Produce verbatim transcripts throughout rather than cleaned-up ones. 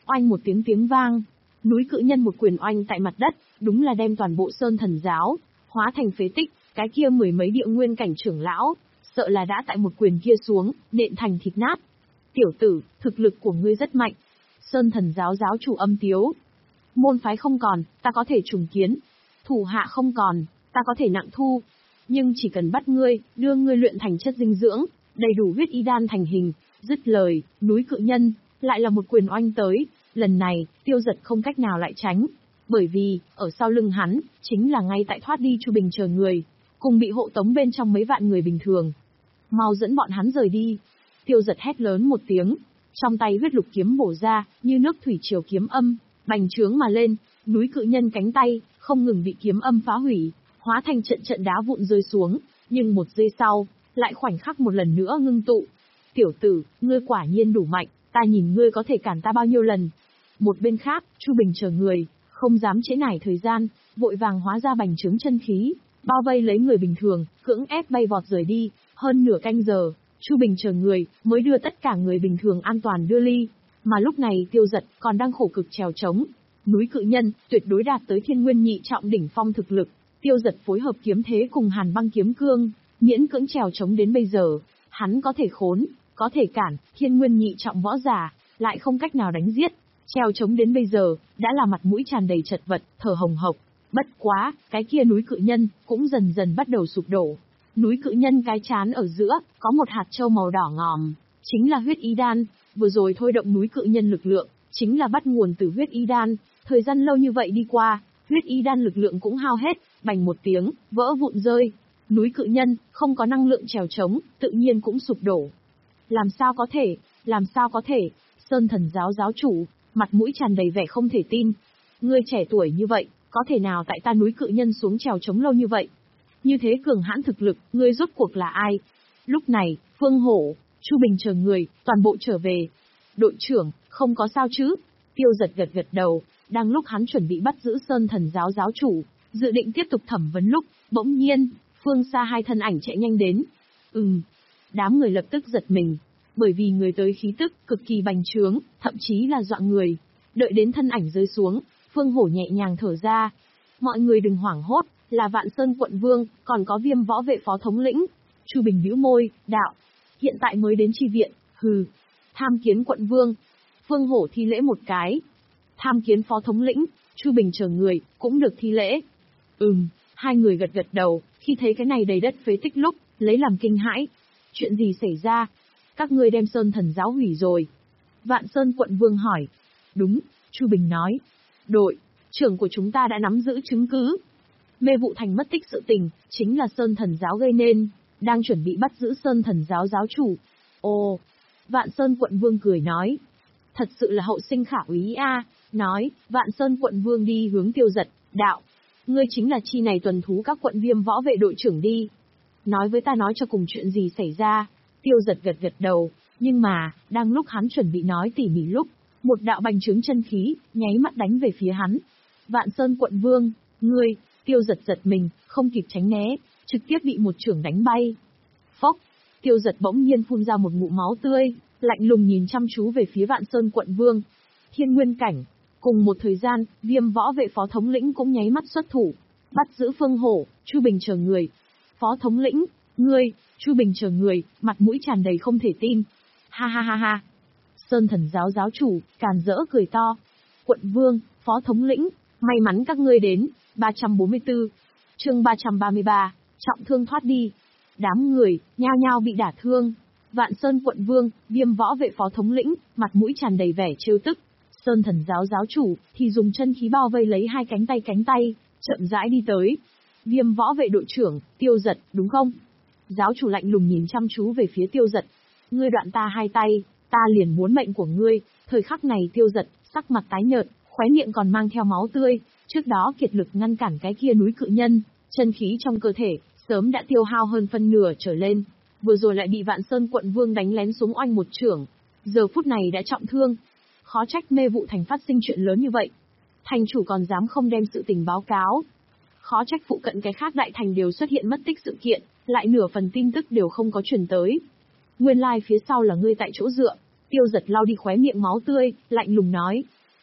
Oanh một tiếng tiếng vang, núi cự nhân một quyền oanh tại mặt đất, đúng là đem toàn bộ Sơn Thần giáo hóa thành phế tích. Cái kia mười mấy địa nguyên cảnh trưởng lão, sợ là đã tại một quyền kia xuống, nện thành thịt nát. Tiểu tử, thực lực của ngươi rất mạnh. Sơn Thần giáo giáo chủ âm tiếu. Môn phái không còn, ta có thể trùng kiến. Thủ hạ không còn, ta có thể nặng thu. Nhưng chỉ cần bắt ngươi, đưa ngươi luyện thành chất dinh dưỡng, đầy đủ huyết y đan thành hình. Dứt lời, núi cự nhân, lại là một quyền oanh tới. Lần này, Tiêu Dật không cách nào lại tránh. Bởi vì, ở sau lưng hắn, chính là ngay tại thoát đi Chu Bình chờ người, cùng bị hộ tống bên trong mấy vạn người bình thường. Mau dẫn bọn hắn rời đi. Tiêu Dật hét lớn một tiếng, trong tay huyết lục kiếm bổ ra, như nước thủy triều kiếm âm, bành trướng mà lên, núi cự nhân cánh tay, không ngừng bị kiếm âm phá hủy, hóa thành trận trận đá vụn rơi xuống, nhưng một giây sau, lại khoảnh khắc một lần nữa ngưng tụ. Tiểu tử, ngươi quả nhiên đủ mạnh, ta nhìn ngươi có thể cản ta bao nhiêu lần. Một bên khác, Chu Bình chờ người, không dám trễ nải thời gian, vội vàng hóa ra bành trướng chân khí, bao vây lấy người bình thường, cưỡng ép bay vọt rời đi. Hơn nửa canh giờ, Chu Bình chờ người mới đưa tất cả người bình thường an toàn đưa ly, mà lúc này Tiêu Dật còn đang khổ cực trèo trống. Núi cự nhân tuyệt đối đạt tới thiên nguyên nhị trọng đỉnh phong thực lực, Tiêu Dật phối hợp kiếm thế cùng Hàn Băng kiếm cương, miễn cưỡng trèo trống đến bây giờ, hắn có thể khốn, có thể cản, thiên nguyên nhị trọng võ giả, lại không cách nào đánh giết. Treo chống đến bây giờ, đã là mặt mũi tràn đầy chật vật, thở hồng hộc. Bất quá, cái kia núi cự nhân, cũng dần dần bắt đầu sụp đổ. Núi cự nhân cái chán ở giữa, có một hạt châu màu đỏ ngòm, chính là huyết y đan. Vừa rồi thôi động núi cự nhân lực lượng, chính là bắt nguồn từ huyết y đan. Thời gian lâu như vậy đi qua, huyết y đan lực lượng cũng hao hết, bành một tiếng, vỡ vụn rơi. Núi cự nhân, không có năng lượng trèo chống, tự nhiên cũng sụp đổ. Làm sao có thể, làm sao có thể, Sơn Thần giáo giáo chủ, mặt mũi tràn đầy vẻ không thể tin. Ngươi trẻ tuổi như vậy, có thể nào tại ta núi cự nhân xuống trèo chống lâu như vậy? Như thế cường hãn thực lực, ngươi rốt cuộc là ai? Lúc này, Phương Hổ, Chu Bình chờ người, toàn bộ trở về. Đội trưởng, không có sao chứ? Tiêu Dật gật gật đầu, đang lúc hắn chuẩn bị bắt giữ Sơn Thần giáo giáo chủ, dự định tiếp tục thẩm vấn lúc, bỗng nhiên, phương xa hai thân ảnh chạy nhanh đến. Ừm, đám người lập tức giật mình, bởi vì người tới khí tức cực kỳ bành trướng, thậm chí là dọa người. Đợi đến thân ảnh rơi xuống, Phương Hổ nhẹ nhàng thở ra. Mọi người đừng hoảng hốt, là Vạn Sơn quận vương, còn có Viêm võ vệ phó thống lĩnh. Chu Bình bĩu môi, đạo, hiện tại mới đến chi viện, hừ. Tham kiến quận vương. Phương Hổ thi lễ một cái. Tham kiến phó thống lĩnh, Chu Bình chờ người, cũng được thi lễ. Ừm, hai người gật gật đầu, khi thấy cái này đầy đất phế tích lúc, lấy làm kinh hãi. Chuyện gì xảy ra? Các ngươi đem Sơn Thần giáo hủy rồi. Vạn Sơn quận vương hỏi. Đúng, Chu Bình nói. Đội trưởng của chúng ta đã nắm giữ chứng cứ. Mê vụ thành mất tích sự tình, chính là Sơn Thần giáo gây nên, đang chuẩn bị bắt giữ Sơn Thần giáo giáo chủ. Ồ, Vạn Sơn quận vương cười nói. Thật sự là hậu sinh khả úy a. Nói, Vạn Sơn quận vương đi hướng Tiêu Dật, đạo. Ngươi chính là chi này tuần thú các quận Viêm võ vệ đội trưởng đi. Nói với ta nói cho cùng chuyện gì xảy ra. Tiêu Dật gật gật đầu, nhưng mà, đang lúc hắn chuẩn bị nói tỉ mỉ lúc, một đạo bành trướng chân khí, nháy mắt đánh về phía hắn. Vạn Sơn quận vương, ngươi, Tiêu Dật giật mình, không kịp tránh né, trực tiếp bị một chưởng đánh bay. Phốc, Tiêu Dật bỗng nhiên phun ra một ngụm máu tươi, lạnh lùng nhìn chăm chú về phía Vạn Sơn quận vương. Thiên nguyên cảnh, cùng một thời gian, Viêm võ vệ phó thống lĩnh cũng nháy mắt xuất thủ, bắt giữ Phương Hổ, Chu Bình chờ người. Phó thống lĩnh, ngươi, Chu Bình chờ người, mặt mũi tràn đầy không thể tin. Ha ha ha ha. Sơn Thần giáo giáo chủ, càn rỡ cười to. Quận vương, phó thống lĩnh, may mắn các ngươi đến. ba trăm bốn mươi tư, chương ba trăm ba mươi ba, trọng thương thoát đi. Đám người, nhao nhao bị đả thương. Vạn Sơn quận vương, Viêm võ vệ phó thống lĩnh, mặt mũi tràn đầy vẻ trêu tức. Sơn Thần giáo giáo chủ, thì dùng chân khí bao vây lấy hai cánh tay cánh tay, chậm rãi đi tới. Viêm võ vệ đội trưởng, Tiêu Dật, đúng không? Giáo chủ lạnh lùng nhìn chăm chú về phía Tiêu Dật. Ngươi đoạn ta hai tay, ta liền muốn mệnh của ngươi. Thời khắc này Tiêu Dật, sắc mặt tái nhợt, khóe miệng còn mang theo máu tươi. Trước đó kiệt lực ngăn cản cái kia núi cự nhân, chân khí trong cơ thể, sớm đã tiêu hao hơn phân nửa trở lên. Vừa rồi lại bị Vạn Sơn quận vương đánh lén xuống oanh một chưởng. Giờ phút này đã trọng thương. Khó trách Mê vụ thành phát sinh chuyện lớn như vậy. Thành chủ còn dám không đem sự tình báo cáo. Khó trách phụ cận cái khác đại thành đều xuất hiện mất tích sự kiện, lại nửa phần tin tức đều không có truyền tới. Nguyên lai like phía sau là ngươi tại chỗ dựa. Tiêu Dật lau đi khóe miệng máu tươi, lạnh lùng nói.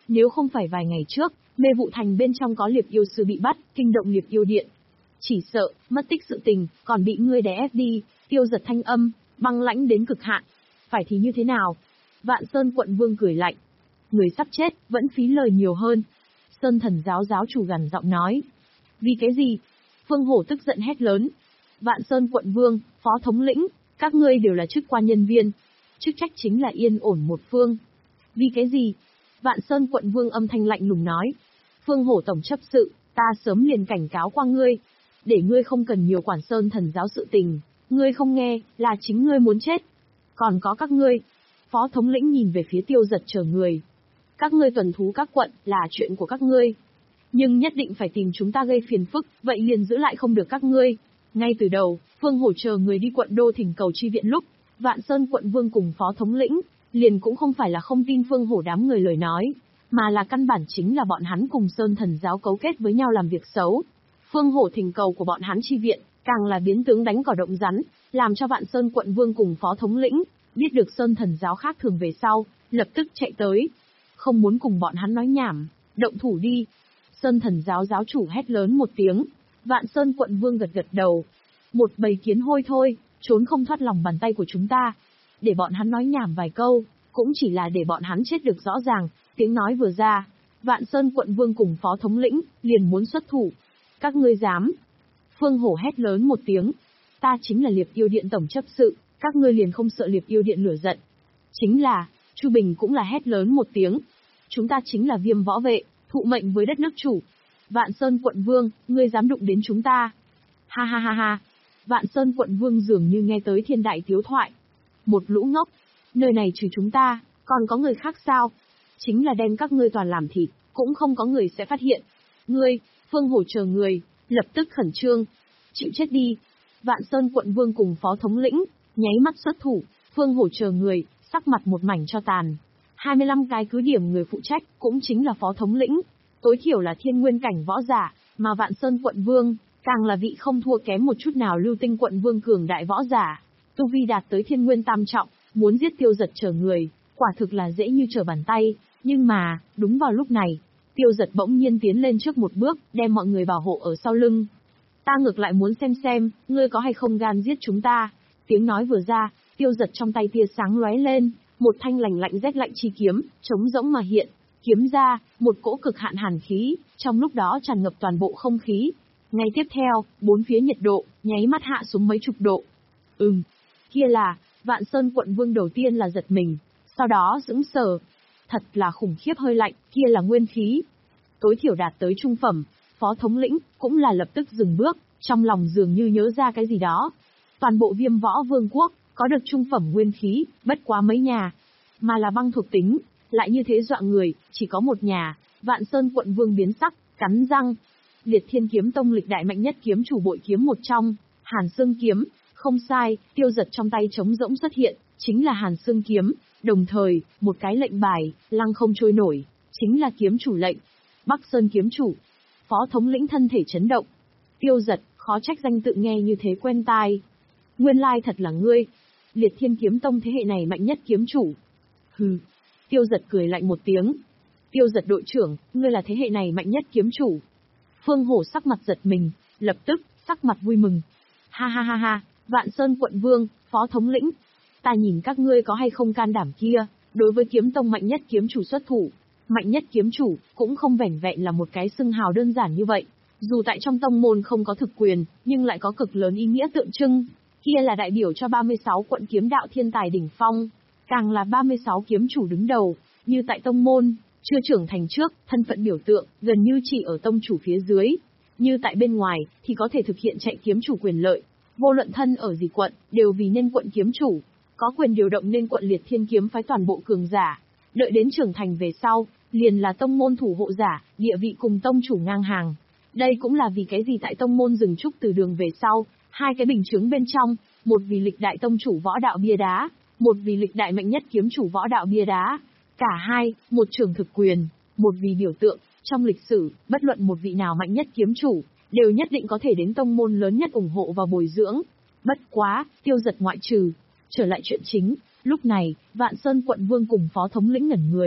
Nếu không phải vài ngày trước, Mê Vụ Thành bên trong có Liệp Yêu Sư bị bắt, kinh động Liệp Yêu Điện. Chỉ sợ, mất tích sự tình, còn bị ngươi đè ép đi. Tiêu Giật thanh âm, băng lãnh đến cực hạn. Phải thì như thế nào? Vạn Sơn quận vương cười lạnh. Người sắp chết, vẫn phí lời nhiều hơn. Sơn Thần giáo giáo chủ gằn giọng nói. Vì cái gì? Phương Hổ tức giận hét lớn. Vạn Sơn quận vương, phó thống lĩnh, các ngươi đều là chức quan nhân viên. Chức trách chính là yên ổn một phương. Vì cái gì? Vạn Sơn quận vương âm thanh lạnh lùng nói. Phương Hổ tổng chấp sự, ta sớm liền cảnh cáo qua ngươi. Để ngươi không cần nhiều quản Sơn Thần giáo sự tình. Ngươi không nghe, là chính ngươi muốn chết. Còn có các ngươi. Phó thống lĩnh nhìn về phía Tiêu Giật chờ người. Các ngươi tuần thú các quận, là chuyện của các ngươi. Nhưng nhất định phải tìm chúng ta gây phiền phức, vậy liền giữ lại không được các ngươi. Ngay từ đầu, Phương Hổ chờ người đi quận đô thỉnh cầu chi viện lúc, Vạn Sơn quận vương cùng phó thống lĩnh, liền cũng không phải là không tin Phương Hổ đám người lời nói, mà là căn bản chính là bọn hắn cùng Sơn Thần giáo cấu kết với nhau làm việc xấu. Phương Hổ thỉnh cầu của bọn hắn chi viện, càng là biến tướng đánh cỏ động rắn, làm cho Vạn Sơn quận vương cùng phó thống lĩnh, biết được Sơn Thần giáo khác thường về sau, lập tức chạy tới. Không muốn cùng bọn hắn nói nhảm, động thủ đi. Sơn Thần giáo giáo chủ hét lớn một tiếng, Vạn Sơn quận vương gật gật đầu. Một bầy kiến hôi thôi, trốn không thoát lòng bàn tay của chúng ta. Để bọn hắn nói nhảm vài câu, cũng chỉ là để bọn hắn chết được rõ ràng. Tiếng nói vừa ra, Vạn Sơn quận vương cùng phó thống lĩnh, liền muốn xuất thủ. Các ngươi dám? Phương Hổ hét lớn một tiếng. Ta chính là Liệp Yêu Điện tổng chấp sự, các ngươi liền không sợ Liệp Yêu Điện lửa giận. Chính là, Chu Bình cũng là hét lớn một tiếng. Chúng ta chính là Viêm võ vệ, thụ mệnh với đất nước chủ. Vạn Sơn quận vương, ngươi dám đụng đến chúng ta? Ha ha ha ha. Vạn Sơn quận vương dường như nghe tới thiên đại tiếu thoại. Một lũ ngốc, nơi này trừ chúng ta, còn có người khác sao? Chính là đem các ngươi toàn làm thịt, cũng không có người sẽ phát hiện. Ngươi, Phương Hổ chờ người, lập tức khẩn trương. Chịu chết đi. Vạn Sơn quận vương cùng phó thống lĩnh, nháy mắt xuất thủ, Phương Hổ chờ người, sắc mặt một mảnh cho tàn. hai mươi lăm cái cứ điểm người phụ trách, cũng chính là phó thống lĩnh. Tối thiểu là thiên nguyên cảnh võ giả, mà Vạn Sơn quận vương, càng là vị không thua kém một chút nào Lưu Tinh quận vương cường đại võ giả. Tu vi đạt tới thiên nguyên tam trọng, muốn giết Tiêu Giật chờ người, quả thực là dễ như trở bàn tay. Nhưng mà, đúng vào lúc này, Tiêu Giật bỗng nhiên tiến lên trước một bước, đem mọi người bảo hộ ở sau lưng. Ta ngược lại muốn xem xem, ngươi có hay không gan giết chúng ta. Tiếng nói vừa ra, Tiêu Giật trong tay tia sáng lóe lên, một thanh lạnh lạnh rét lạnh chi kiếm, trống rỗng mà hiện. Kiếm ra, một cỗ cực hạn hàn khí, trong lúc đó tràn ngập toàn bộ không khí. Ngay tiếp theo, bốn phía nhiệt độ, nháy mắt hạ xuống mấy chục độ. Ừm, kia là, Vạn Sơn quận vương đầu tiên là giật mình, sau đó sững sờ. Thật là khủng khiếp hơi lạnh, kia là nguyên khí. Tối thiểu đạt tới trung phẩm, phó thống lĩnh, cũng là lập tức dừng bước, trong lòng dường như nhớ ra cái gì đó. Toàn bộ Viêm võ vương quốc, có được trung phẩm nguyên khí, bất quá mấy nhà. Mà là băng thuộc tính, lại như thế dọa người, chỉ có một nhà. Vạn Sơn quận vương biến sắc, cắn răng. Liệt Thiên kiếm tông lịch đại mạnh nhất kiếm chủ bội kiếm một trong, Hàn Xương kiếm, không sai, Tiêu Giật trong tay trống rỗng xuất hiện, chính là Hàn Xương kiếm, đồng thời, một cái lệnh bài, lăng không trôi nổi, chính là kiếm chủ lệnh. Bắc Sơn kiếm chủ, phó thống lĩnh thân thể chấn động. Tiêu Giật, khó trách danh tự nghe như thế quen tai. Nguyên lai thật là ngươi, Liệt Thiên kiếm tông thế hệ này mạnh nhất kiếm chủ. Hừ, Tiêu Giật cười lạnh một tiếng. Tiêu Giật đội trưởng, ngươi là thế hệ này mạnh nhất kiếm chủ. Phương Hổ sắc mặt giật mình, lập tức, sắc mặt vui mừng. Ha ha ha ha, Vạn Sơn quận vương, phó thống lĩnh. Ta nhìn các ngươi có hay không can đảm kia, đối với kiếm tông mạnh nhất kiếm chủ xuất thủ. Mạnh nhất kiếm chủ, cũng không vẻn vẹn là một cái xưng hào đơn giản như vậy. Dù tại trong tông môn không có thực quyền, nhưng lại có cực lớn ý nghĩa tượng trưng. Kia là đại biểu cho ba mươi sáu quận kiếm đạo thiên tài đỉnh phong, càng là ba mươi sáu kiếm chủ đứng đầu, như tại tông môn, chưa trưởng thành trước, thân phận biểu tượng, gần như chỉ ở tông chủ phía dưới. Như tại bên ngoài, thì có thể thực hiện chạy kiếm chủ quyền lợi. Vô luận thân ở gì quận, đều vì nên quận kiếm chủ, có quyền điều động nên quận Liệt Thiên kiếm phái toàn bộ cường giả. Đợi đến trưởng thành về sau, liền là tông môn thủ hộ giả, địa vị cùng tông chủ ngang hàng. Đây cũng là vì cái gì tại tông môn dừng trúc từ đường về sau, hai cái bình chướng bên trong, một vì lịch đại tông chủ võ đạo bia đá, một vì lịch đại mạnh nhất kiếm chủ võ đạo bia đá. Cả hai, một trường thực quyền, một vì biểu tượng, trong lịch sử, bất luận một vị nào mạnh nhất kiếm chủ, đều nhất định có thể đến tông môn lớn nhất ủng hộ và bồi dưỡng. Bất quá, Tiêu Giật ngoại trừ. Trở lại chuyện chính, lúc này, Vạn Sơn quận vương cùng phó thống lĩnh ngẩn người.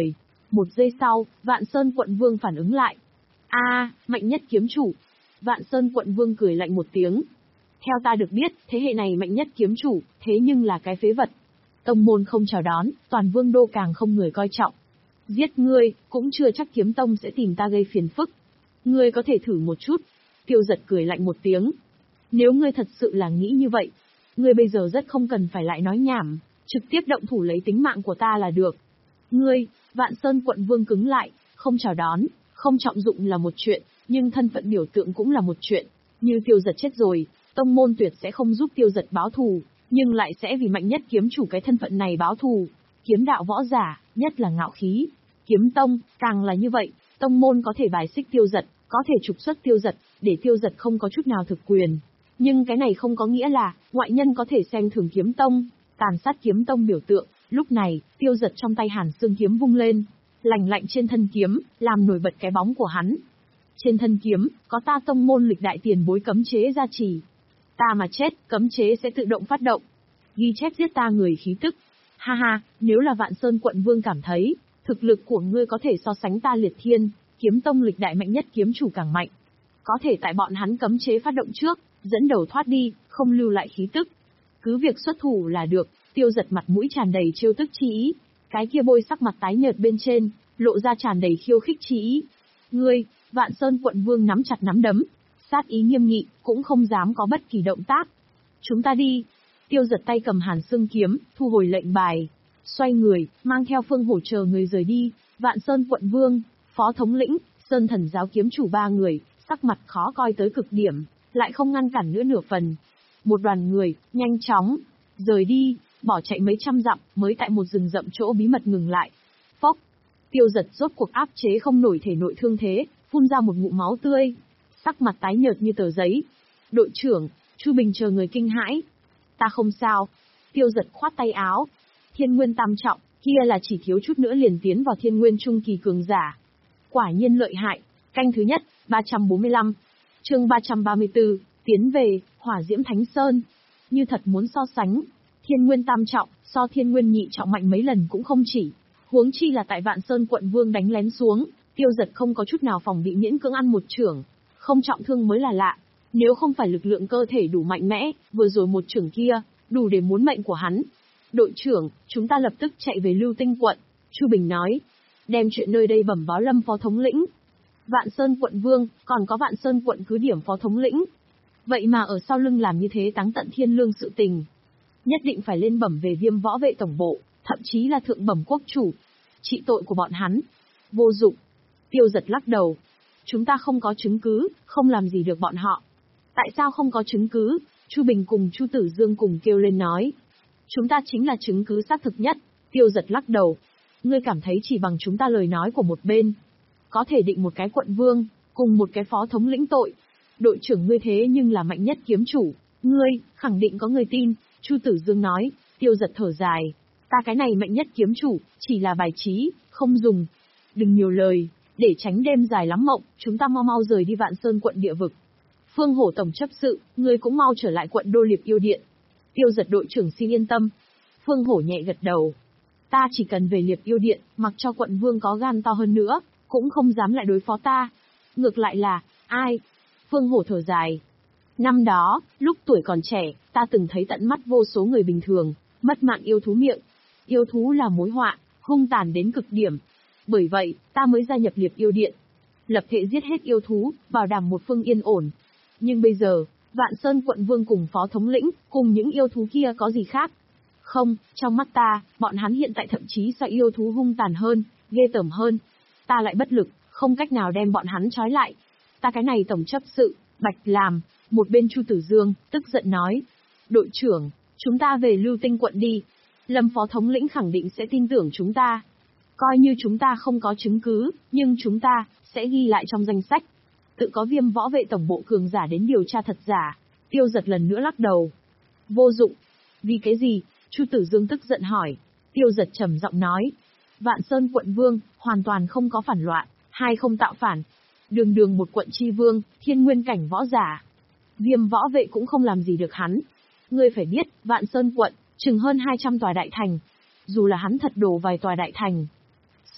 Một giây sau, Vạn Sơn quận vương phản ứng lại. A, mạnh nhất kiếm chủ. Vạn Sơn quận vương cười lạnh một tiếng. Theo ta được biết, thế hệ này mạnh nhất kiếm chủ, thế nhưng là cái phế vật. Tông môn không chào đón, toàn vương đô càng không người coi trọng. Giết ngươi, cũng chưa chắc kiếm tông sẽ tìm ta gây phiền phức. Ngươi có thể thử một chút. Tiêu Giật cười lạnh một tiếng. Nếu ngươi thật sự là nghĩ như vậy, ngươi bây giờ rất không cần phải lại nói nhảm, trực tiếp động thủ lấy tính mạng của ta là được. Ngươi, Vạn Sơn quận vương cứng lại, không chào đón, không trọng dụng là một chuyện, nhưng thân phận biểu tượng cũng là một chuyện. Như Tiêu Giật chết rồi, tông môn tuyệt sẽ không giúp Tiêu Giật báo thù, nhưng lại sẽ vì mạnh nhất kiếm chủ cái thân phận này báo thù. Kiếm đạo võ giả, nhất là ngạo khí. Kiếm tông, càng là như vậy, tông môn có thể bài xích Tiêu Giật, có thể trục xuất Tiêu Giật, để Tiêu Giật không có chút nào thực quyền. Nhưng cái này không có nghĩa là, ngoại nhân có thể xem thường kiếm tông, tàn sát kiếm tông biểu tượng. Lúc này, Tiêu Giật trong tay Hàn Xương kiếm vung lên, lành lạnh trên thân kiếm, làm nổi bật cái bóng của hắn. Trên thân kiếm, có ta tông môn lịch đại tiền bối cấm chế gia trì. Ta mà chết, cấm chế sẽ tự động phát động. Ghi chép giết ta người khí tức. Ha ha, nếu là Vạn Sơn quận vương cảm thấy, thực lực của ngươi có thể so sánh ta liệt thiên, kiếm tông lịch đại mạnh nhất kiếm chủ càng mạnh. Có thể tại bọn hắn cấm chế phát động trước, dẫn đầu thoát đi, không lưu lại khí tức. Cứ việc xuất thủ là được. Tiêu Giật mặt mũi tràn đầy trêu tức chi ý, cái kia bôi sắc mặt tái nhợt bên trên, lộ ra tràn đầy khiêu khích chi ý. Ngươi, Vạn Sơn quận vương nắm chặt nắm đấm, sát ý nghiêm nghị, cũng không dám có bất kỳ động tác. Chúng ta đi. Tiêu Giật tay cầm Hàn Xương kiếm, thu hồi lệnh bài, xoay người, mang theo Phương Hổ chờ người rời đi. Vạn Sơn quận vương, phó thống lĩnh, Sơn Thần giáo kiếm chủ ba người, sắc mặt khó coi tới cực điểm, lại không ngăn cản nữa nửa phần. Một đoàn người, nhanh chóng rời đi, bỏ chạy mấy trăm dặm, mới tại một rừng rậm chỗ bí mật ngừng lại. Phốc, Tiêu Giật rốt cuộc áp chế không nổi thể nội thương thế, phun ra một ngụm máu tươi, sắc mặt tái nhợt như tờ giấy. Đội trưởng, Chu Bình chờ người kinh hãi. Ta không sao. Tiêu Giật khoát tay áo. Thiên Nguyên tam trọng, kia là chỉ thiếu chút nữa liền tiến vào Thiên Nguyên trung kỳ cường giả. Quả nhiên lợi hại. Canh thứ nhất, ba trăm bốn mươi lăm. Chương ba trăm ba mươi tư, tiến về Hỏa Diễm Thánh Sơn. Như thật muốn so sánh, Thiên Nguyên tam trọng, so Thiên Nguyên nhị trọng mạnh mấy lần cũng không chỉ. Huống chi là tại Vạn Sơn quận vương đánh lén xuống, Tiêu Giật không có chút nào phòng bị miễn cưỡng ăn một chưởng, không trọng thương mới là lạ. Nếu không phải lực lượng cơ thể đủ mạnh mẽ, vừa rồi một chưởng kia, đủ để muốn mệnh của hắn. Đội trưởng, chúng ta lập tức chạy về Lưu Tinh quận, Chu Bình nói. Đem chuyện nơi đây bẩm báo Lâm phó thống lĩnh. Vạn Sơn quận vương, còn có Vạn Sơn quận cứ điểm phó thống lĩnh. Vậy mà ở sau lưng làm như thế táng tận thiên lương sự tình. Nhất định phải lên bẩm về Viêm võ vệ tổng bộ, thậm chí là thượng bẩm quốc chủ. Trị tội của bọn hắn. Vô dụng. Tiêu Giật lắc đầu. Chúng ta không có chứng cứ, không làm gì được bọn họ. Tại sao không có chứng cứ? Chu Bình cùng Chu Tử Dương cùng kêu lên nói. Chúng ta chính là chứng cứ xác thực nhất. Tiêu Giật lắc đầu. Ngươi cảm thấy chỉ bằng chúng ta lời nói của một bên, có thể định một cái quận vương, cùng một cái phó thống lĩnh tội. Đội trưởng ngươi thế nhưng là mạnh nhất kiếm chủ. Ngươi, khẳng định có người tin. Chu Tử Dương nói. Tiêu Giật thở dài. Ta cái này mạnh nhất kiếm chủ, chỉ là bài trí, không dùng. Đừng nhiều lời, để tránh đêm dài lắm mộng, chúng ta mau mau rời đi Vạn Sơn quận địa vực. Phương Hổ tổng chấp sự, ngươi cũng mau trở lại quận Đô Liệp Yêu Điện. Tiêu Giật đội trưởng xin yên tâm. Phương Hổ nhẹ gật đầu. Ta chỉ cần về Liệp Yêu Điện, mặc cho quận vương có gan to hơn nữa, cũng không dám lại đối phó ta. Ngược lại là, ai? Phương Hổ thở dài. Năm đó, lúc tuổi còn trẻ, ta từng thấy tận mắt vô số người bình thường, mất mạng yêu thú miệng. Yêu thú là mối họa, hung tàn đến cực điểm. Bởi vậy, ta mới gia nhập Liệp Yêu Điện. Lập thể giết hết yêu thú, bảo đảm một phương yên ổn. Nhưng bây giờ, Vạn Sơn quận vương cùng phó thống lĩnh, cùng những yêu thú kia có gì khác? Không, trong mắt ta, bọn hắn hiện tại thậm chí so yêu thú hung tàn hơn, ghê tởm hơn. Ta lại bất lực, không cách nào đem bọn hắn trói lại. Ta cái này tổng chấp sự, Bạch làm. Một bên Chu Tử Dương, tức giận nói. Đội trưởng, chúng ta về Lưu Tinh quận đi. Lâm phó thống lĩnh khẳng định sẽ tin tưởng chúng ta. Coi như chúng ta không có chứng cứ, nhưng chúng ta sẽ ghi lại trong danh sách. Tự có Viêm võ vệ tổng bộ cường giả đến điều tra thật giả. Tiêu Giật lần nữa lắc đầu. Vô dụng. Vì cái gì? Chu Tử Dương tức giận hỏi. Tiêu Giật trầm giọng nói. Vạn Sơn quận vương, hoàn toàn không có phản loạn, hai không tạo phản. Đường đường một quận chi vương, thiên nguyên cảnh võ giả. Viêm võ vệ cũng không làm gì được hắn. Ngươi phải biết, Vạn Sơn quận, chừng hơn hai trăm tòa đại thành. Dù là hắn thật đổ vài tòa đại thành,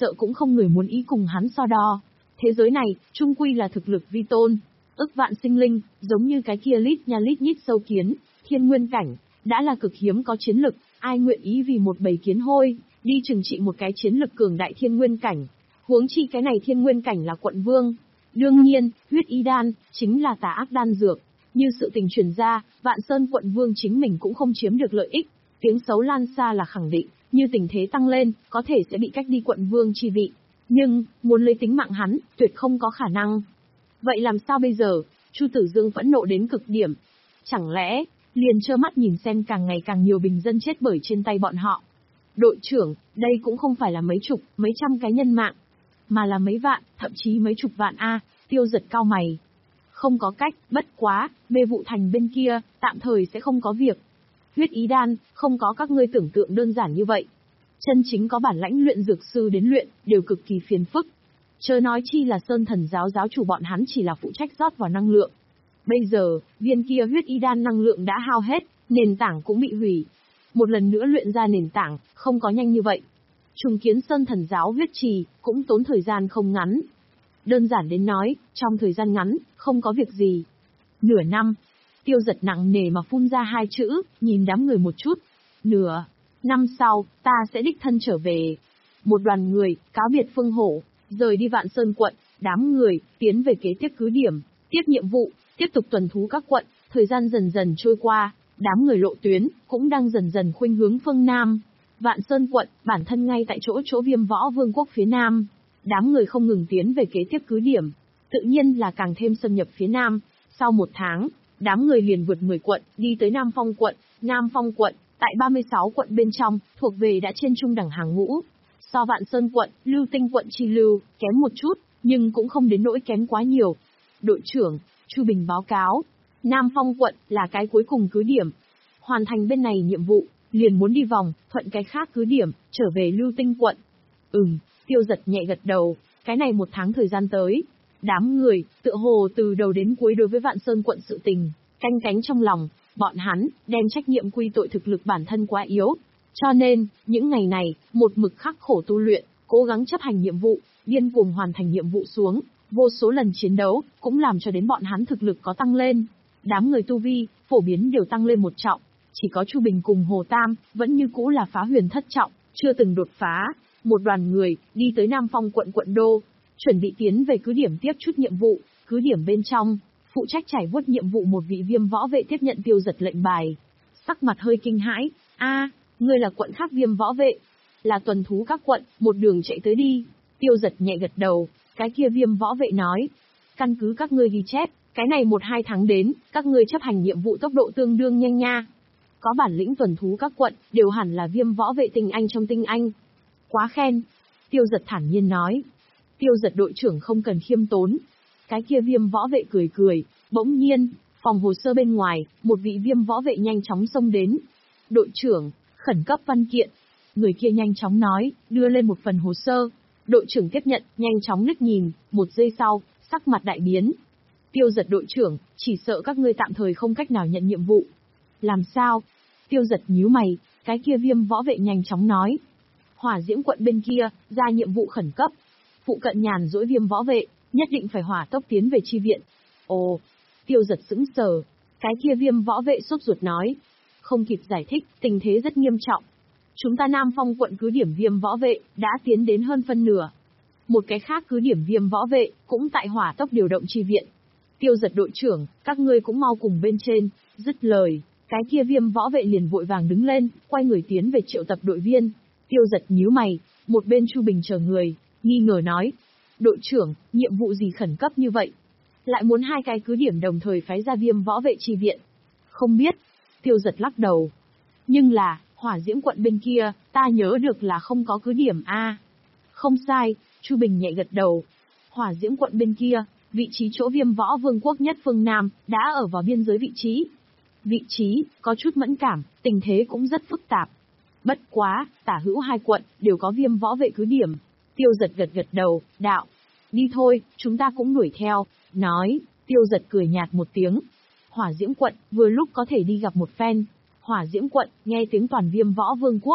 sợ cũng không người muốn ý cùng hắn so đo. Thế giới này, trung quy là thực lực vi tôn. Ức vạn sinh linh, giống như cái kia lít nha lít nhít sâu kiến, thiên nguyên cảnh, đã là cực hiếm có chiến lực, ai nguyện ý vì một bầy kiến hôi, đi trừng trị một cái chiến lực cường đại thiên nguyên cảnh. Huống chi cái này thiên nguyên cảnh là quận vương. Đương nhiên, huyết y đan, chính là tà ác đan dược. Như sự tình truyền ra, Vạn Sơn quận vương chính mình cũng không chiếm được lợi ích. Tiếng xấu lan xa là khẳng định, như tình thế tăng lên, có thể sẽ bị cách đi quận vương chi vị. Nhưng, muốn lấy tính mạng hắn, tuyệt không có khả năng. Vậy làm sao bây giờ? Chu Tử Dương phẫn nộ đến cực điểm. Chẳng lẽ, liền trơ mắt nhìn xem càng ngày càng nhiều bình dân chết bởi trên tay bọn họ. Đội trưởng, đây cũng không phải là mấy chục, mấy trăm cái nhân mạng, mà là mấy vạn, thậm chí mấy chục vạn a. Tiêu Giật cao mày. Không có cách, bất quá, mê vụ thành bên kia, tạm thời sẽ không có việc. Huyết ý đan, không có các ngươi tưởng tượng đơn giản như vậy. Chân chính có bản lãnh luyện dược sư đến luyện, đều cực kỳ phiền phức. Chớ nói chi là Sơn Thần giáo giáo chủ bọn hắn chỉ là phụ trách rót vào năng lượng. Bây giờ, viên kia huyết y đan năng lượng đã hao hết, nền tảng cũng bị hủy. Một lần nữa luyện ra nền tảng, không có nhanh như vậy. Trùng kiến Sơn Thần giáo huyết trì, cũng tốn thời gian không ngắn. Đơn giản đến nói, trong thời gian ngắn, không có việc gì. Nửa năm, Tiêu Giật nặng nề mà phun ra hai chữ, nhìn đám người một chút. Nửa năm sau, ta sẽ đích thân trở về. Một đoàn người, cáo biệt Phương Hổ, rời đi Vạn Sơn quận, đám người, tiến về kế tiếp cứ điểm, tiếp nhiệm vụ, tiếp tục tuần thú các quận. Thời gian dần dần trôi qua, đám người lộ tuyến, cũng đang dần dần khuynh hướng phương Nam. Vạn Sơn quận, bản thân ngay tại chỗ chỗ Viêm Võ Vương quốc phía Nam. Đám người không ngừng tiến về kế tiếp cứ điểm, tự nhiên là càng thêm xâm nhập phía Nam. Sau một tháng, đám người liền vượt mười quận, đi tới Nam Phong quận. Nam Phong quận, tại ba mươi sáu quận bên trong, thuộc về đã trên trung đẳng hàng ngũ. So Vạn Sơn quận, Lưu Tinh quận chi lưu, kém một chút, nhưng cũng không đến nỗi kém quá nhiều. Đội trưởng, Chu Bình báo cáo, Nam Phong quận là cái cuối cùng cứ điểm. Hoàn thành bên này nhiệm vụ, liền muốn đi vòng, thuận cái khác cứ điểm, trở về Lưu Tinh quận. Ừm, Tiêu Giật nhẹ gật đầu, cái này một tháng thời gian tới. Đám người, tựa hồ từ đầu đến cuối đối với Vạn Sơn quận sự tình, canh cánh trong lòng, bọn hắn, đem trách nhiệm quy tội thực lực bản thân quá yếu. Cho nên, những ngày này, một mực khắc khổ tu luyện, cố gắng chấp hành nhiệm vụ, điên cuồng hoàn thành nhiệm vụ xuống, vô số lần chiến đấu, cũng làm cho đến bọn hắn thực lực có tăng lên. Đám người tu vi, phổ biến đều tăng lên một trọng, chỉ có Chu Bình cùng Hồ Tam, vẫn như cũ là phá huyền thất trọng, chưa từng đột phá. Một đoàn người, đi tới Nam Phong quận quận đô, chuẩn bị tiến về cứ điểm tiếp chút nhiệm vụ, cứ điểm bên trong, phụ trách trải vuốt nhiệm vụ một vị Viêm võ vệ tiếp nhận Tiêu Giật lệnh bài. Sắc mặt hơi kinh hãi, a, ngươi là quận khác Viêm võ vệ, là tuần thú các quận, một đường chạy tới đi. Tiêu Giật nhẹ gật đầu, cái kia Viêm võ vệ nói, căn cứ các ngươi ghi chép, cái này một hai tháng đến, các ngươi chấp hành nhiệm vụ tốc độ tương đương nhanh nha. Có bản lĩnh tuần thú các quận, đều hẳn là Viêm võ vệ tinh anh trong tinh anh. Quá khen. Tiêu Giật thản nhiên nói. Tiêu Giật đội trưởng không cần khiêm tốn. Cái kia Viêm võ vệ cười cười, bỗng nhiên, phòng hồ sơ bên ngoài, một vị Viêm võ vệ nhanh chóng xông đến. Đội trưởng, khẩn cấp văn kiện. Người kia nhanh chóng nói, đưa lên một phần hồ sơ. Đội trưởng tiếp nhận, nhanh chóng liếc nhìn, một giây sau, sắc mặt đại biến. Tiêu Giật đội trưởng, chỉ sợ các ngươi tạm thời không cách nào nhận nhiệm vụ. Làm sao? Tiêu Giật nhíu mày, cái kia Viêm võ vệ nhanh chóng nói. Hỏa Diễm quận bên kia, ra nhiệm vụ khẩn cấp. Phụ cận nhàn rỗi Viêm võ vệ, nhất định phải hỏa tốc tiến về chi viện. Ồ, Tiêu Giật sững sờ, cái kia Viêm võ vệ sốt ruột nói. Không kịp giải thích, tình thế rất nghiêm trọng. Chúng ta Nam Phong quận cứ điểm Viêm võ vệ, đã tiến đến hơn phân nửa. Một cái khác cứ điểm Viêm võ vệ, cũng tại hỏa tốc điều động chi viện. Tiêu Giật đội trưởng, các ngươi cũng mau cùng bên trên. Dứt lời, cái kia Viêm võ vệ liền vội vàng đứng lên, quay người tiến về triệu tập đội viên. Tiêu Giật nhíu mày, một bên Chu Bình chờ người, nghi ngờ nói. Đội trưởng, nhiệm vụ gì khẩn cấp như vậy? Lại muốn hai cái cứ điểm đồng thời phái ra Viêm võ vệ chi viện? Không biết. Tiêu Giật lắc đầu. Nhưng là, Hỏa Diễm quận bên kia, ta nhớ được là không có cứ điểm a. Không sai, Chu Bình nhẹ gật đầu. Hỏa Diễm quận bên kia, vị trí chỗ Viêm võ vương quốc nhất phương Nam, đã ở vào biên giới vị trí. Vị trí, có chút mẫn cảm, tình thế cũng rất phức tạp. Bất quá, tả hữu hai quận, đều có Viêm võ vệ cứ điểm. Tiêu Giật gật gật đầu, đạo. Đi thôi, chúng ta cũng đuổi theo. Nói, Tiêu Giật cười nhạt một tiếng. Hỏa Diễm quận, vừa lúc có thể đi gặp một phen. Hỏa Diễm quận, nghe tiếng toàn Viêm võ vương quốc.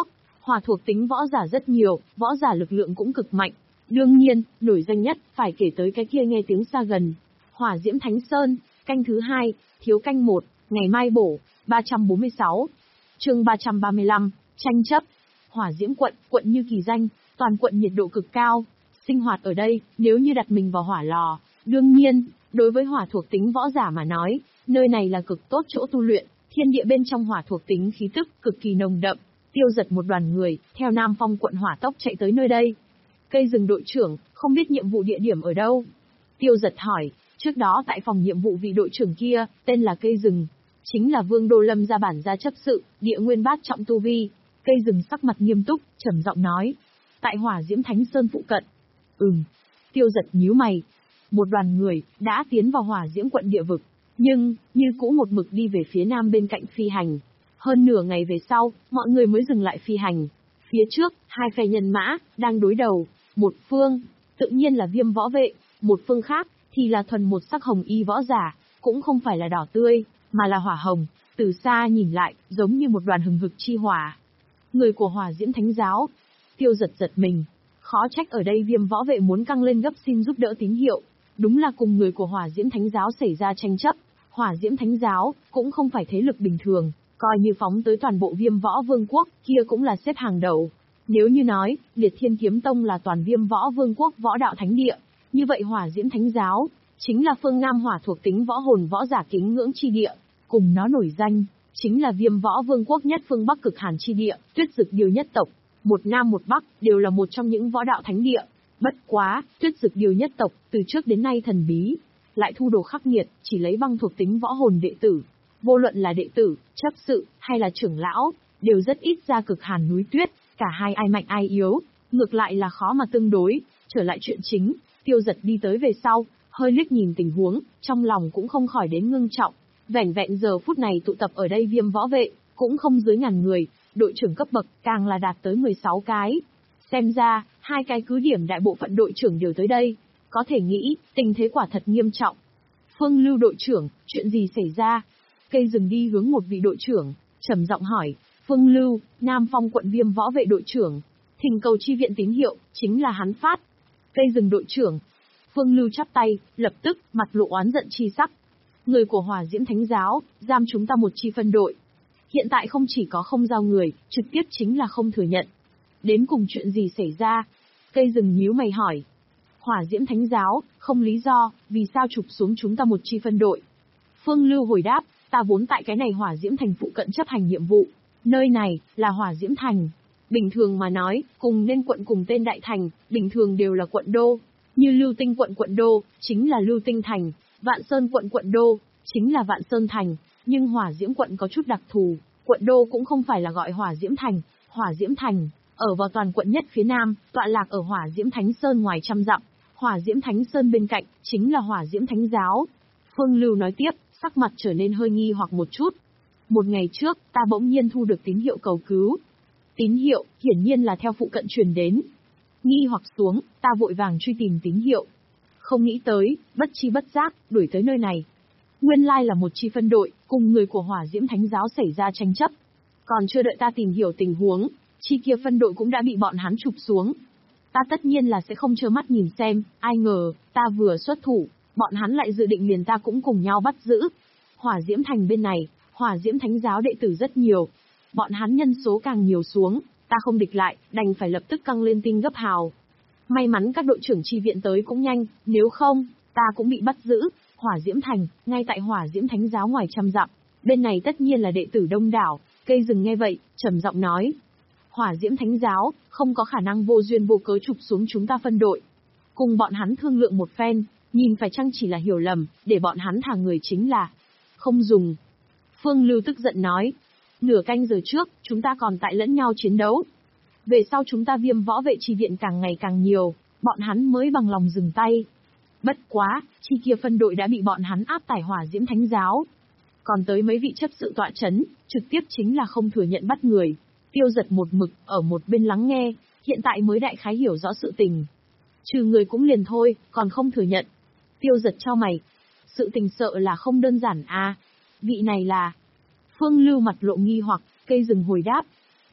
Hỏa thuộc tính võ giả rất nhiều, võ giả lực lượng cũng cực mạnh. Đương nhiên, nổi danh nhất, phải kể tới cái kia nghe tiếng xa gần. Hỏa Diễm Thánh Sơn, canh thứ hai, thiếu canh một, ngày mai bổ, ba trăm bốn mươi sáu. Chương ba trăm ba mươi lăm, tranh chấp. Hỏa Diễm quận, quận như kỳ danh, toàn quận nhiệt độ cực cao. Sinh hoạt ở đây, nếu như đặt mình vào hỏa lò, đương nhiên, đối với hỏa thuộc tính võ giả mà nói, nơi này là cực tốt chỗ tu luyện, thiên địa bên trong hỏa thuộc tính khí tức cực kỳ nồng đậm. Tiêu Giật một đoàn người, theo Nam Phong quận hỏa tốc chạy tới nơi đây. Cây rừng đội trưởng, không biết nhiệm vụ địa điểm ở đâu? Tiêu Giật hỏi, trước đó tại phòng nhiệm vụ vị đội trưởng kia, tên là Cây rừng, chính là Vương Đô Lâm gia bản gia chấp sự, địa nguyên bát trọng tu vi. Cây rừng sắc mặt nghiêm túc, trầm giọng nói, tại Hỏa Diễm Thánh Sơn phụ cận. Ừm. Tiêu Giật nhíu mày. Một đoàn người đã tiến vào Hỏa Diễm quận địa vực, nhưng như cũ một mực đi về phía nam bên cạnh phi hành. Hơn nửa ngày về sau, mọi người mới dừng lại phi hành. Phía trước, hai phe nhân mã đang đối đầu, một phương tự nhiên là Viêm võ vệ, một phương khác thì là thuần một sắc hồng y võ giả, cũng không phải là đỏ tươi, mà là hỏa hồng, từ xa nhìn lại, giống như một đoàn hừng hực chi hỏa. Người của Hỏa Diễm Thánh giáo. Tiêu Giật giật mình, khó trách ở đây Viêm võ vệ muốn căng lên gấp xin giúp đỡ tín hiệu, đúng là cùng người của Hỏa Diễm Thánh giáo xảy ra tranh chấp. Hỏa Diễm Thánh giáo cũng không phải thế lực bình thường, coi như phóng tới toàn bộ Viêm võ vương quốc, kia cũng là xếp hàng đầu. Nếu như nói, Liệt Thiên Kiếm Tông là toàn Viêm võ vương quốc võ đạo thánh địa, như vậy Hỏa Diễm Thánh giáo chính là phương Nam hỏa thuộc tính võ hồn võ giả kính ngưỡng chi địa, cùng nó nổi danh chính là Viêm võ vương quốc nhất phương Bắc cực hàn chi địa, Tuyết Dực Điều nhất tộc, một Nam một Bắc đều là một trong những võ đạo thánh địa. Bất quá, Tuyết Dực Điều nhất tộc từ trước đến nay thần bí, lại thu đồ khắc nghiệt, chỉ lấy băng thuộc tính võ hồn đệ tử. Vô luận là đệ tử, chấp sự, hay là trưởng lão, đều rất ít ra cực hàn núi tuyết, cả hai ai mạnh ai yếu, ngược lại là khó mà tương đối. Trở lại chuyện chính, Tiêu Giật đi tới về sau, hơi liếc nhìn tình huống, trong lòng cũng không khỏi đến ngưng trọng. Vẻn vẹn giờ phút này tụ tập ở đây Viêm võ vệ, cũng không dưới ngàn người, đội trưởng cấp bậc càng là đạt tới mười sáu cái. Xem ra, hai cái cứ điểm đại bộ phận đội trưởng đều tới đây, có thể nghĩ, tình thế quả thật nghiêm trọng. Phương Lưu đội trưởng, chuyện gì xảy ra? Cây rừng đi hướng một vị đội trưởng, trầm giọng hỏi. Phương Lưu, Nam Phong quận Viêm võ vệ đội trưởng, thỉnh cầu chi viện tín hiệu, chính là hắn phát. Cây rừng đội trưởng. Phương Lưu chắp tay, lập tức, mặt lộ oán giận chi sắc. Người của Hỏa Diễm Thánh giáo, giam chúng ta một chi phân đội. Hiện tại không chỉ có không giao người, trực tiếp chính là không thừa nhận. Đến cùng chuyện gì xảy ra? Cây rừng nhíu mày hỏi. Hỏa Diễm Thánh giáo, không lý do, vì sao chụp xuống chúng ta một chi phân đội? Phương Lưu hồi đáp, ta vốn tại cái này Hỏa Diễm Thành phụ cận chấp hành nhiệm vụ. Nơi này, là Hỏa Diễm Thành. Bình thường mà nói, cùng nên quận cùng tên đại thành, bình thường đều là quận đô. Như Lưu Tinh quận quận đô, chính là Lưu Tinh Thành. Vạn Sơn quận quận đô, chính là Vạn Sơn Thành. Nhưng Hỏa Diễm quận có chút đặc thù, quận đô cũng không phải là gọi Hỏa Diễm Thành. Hỏa Diễm Thành, ở vào toàn quận nhất phía nam, tọa lạc ở Hỏa Diễm Thánh Sơn ngoài trăm dặm. Hỏa Diễm Thánh Sơn bên cạnh, chính là Hỏa Diễm Thánh giáo. Phương Lưu nói tiếp, sắc mặt trở nên hơi nghi hoặc một chút. Một ngày trước, ta bỗng nhiên thu được tín hiệu cầu cứu. Tín hiệu, hiển nhiên là theo phụ cận truyền đến. Nghi hoặc xuống, ta vội vàng truy tìm tín hiệu. Không nghĩ tới, bất chi bất giác, đuổi tới nơi này. Nguyên lai là một chi phân đội, cùng người của Hỏa Diễm Thánh giáo xảy ra tranh chấp. Còn chưa đợi ta tìm hiểu tình huống, chi kia phân đội cũng đã bị bọn hắn chụp xuống. Ta tất nhiên là sẽ không trơ mắt nhìn xem, ai ngờ, ta vừa xuất thủ, bọn hắn lại dự định liền ta cũng cùng nhau bắt giữ. Hỏa Diễm Thành bên này, Hỏa Diễm Thánh giáo đệ tử rất nhiều. Bọn hắn nhân số càng nhiều xuống, ta không địch lại, đành phải lập tức căng lên tin gấp hào. May mắn các đội trưởng chi viện tới cũng nhanh, nếu không, ta cũng bị bắt giữ. Hỏa Diễm Thành, ngay tại Hỏa Diễm Thánh giáo ngoài trăm dặm, bên này tất nhiên là đệ tử đông đảo. Cây rừng nghe vậy, trầm giọng nói. Hỏa Diễm Thánh giáo, không có khả năng vô duyên vô cớ chụp xuống chúng ta phân đội. Cùng bọn hắn thương lượng một phen, nhìn phải chăng chỉ là hiểu lầm, để bọn hắn thả người chính là không dùng. Phương Lưu tức giận nói. Nửa canh giờ trước, chúng ta còn tại lẫn nhau chiến đấu. Về sau chúng ta Viêm võ vệ chi viện càng ngày càng nhiều, bọn hắn mới bằng lòng dừng tay. Bất quá, chi kia phân đội đã bị bọn hắn áp tải Hỏa Diễm Thánh giáo. Còn tới mấy vị chấp sự tọa chấn, trực tiếp chính là không thừa nhận bắt người. Tiêu Giật một mực ở một bên lắng nghe, hiện tại mới đại khái hiểu rõ sự tình. Trừ người cũng liền thôi, còn không thừa nhận. Tiêu Giật cho mày. Sự tình sợ là không đơn giản à. Vị này là... Phương Lưu mặt lộ nghi hoặc, cây rừng hồi đáp.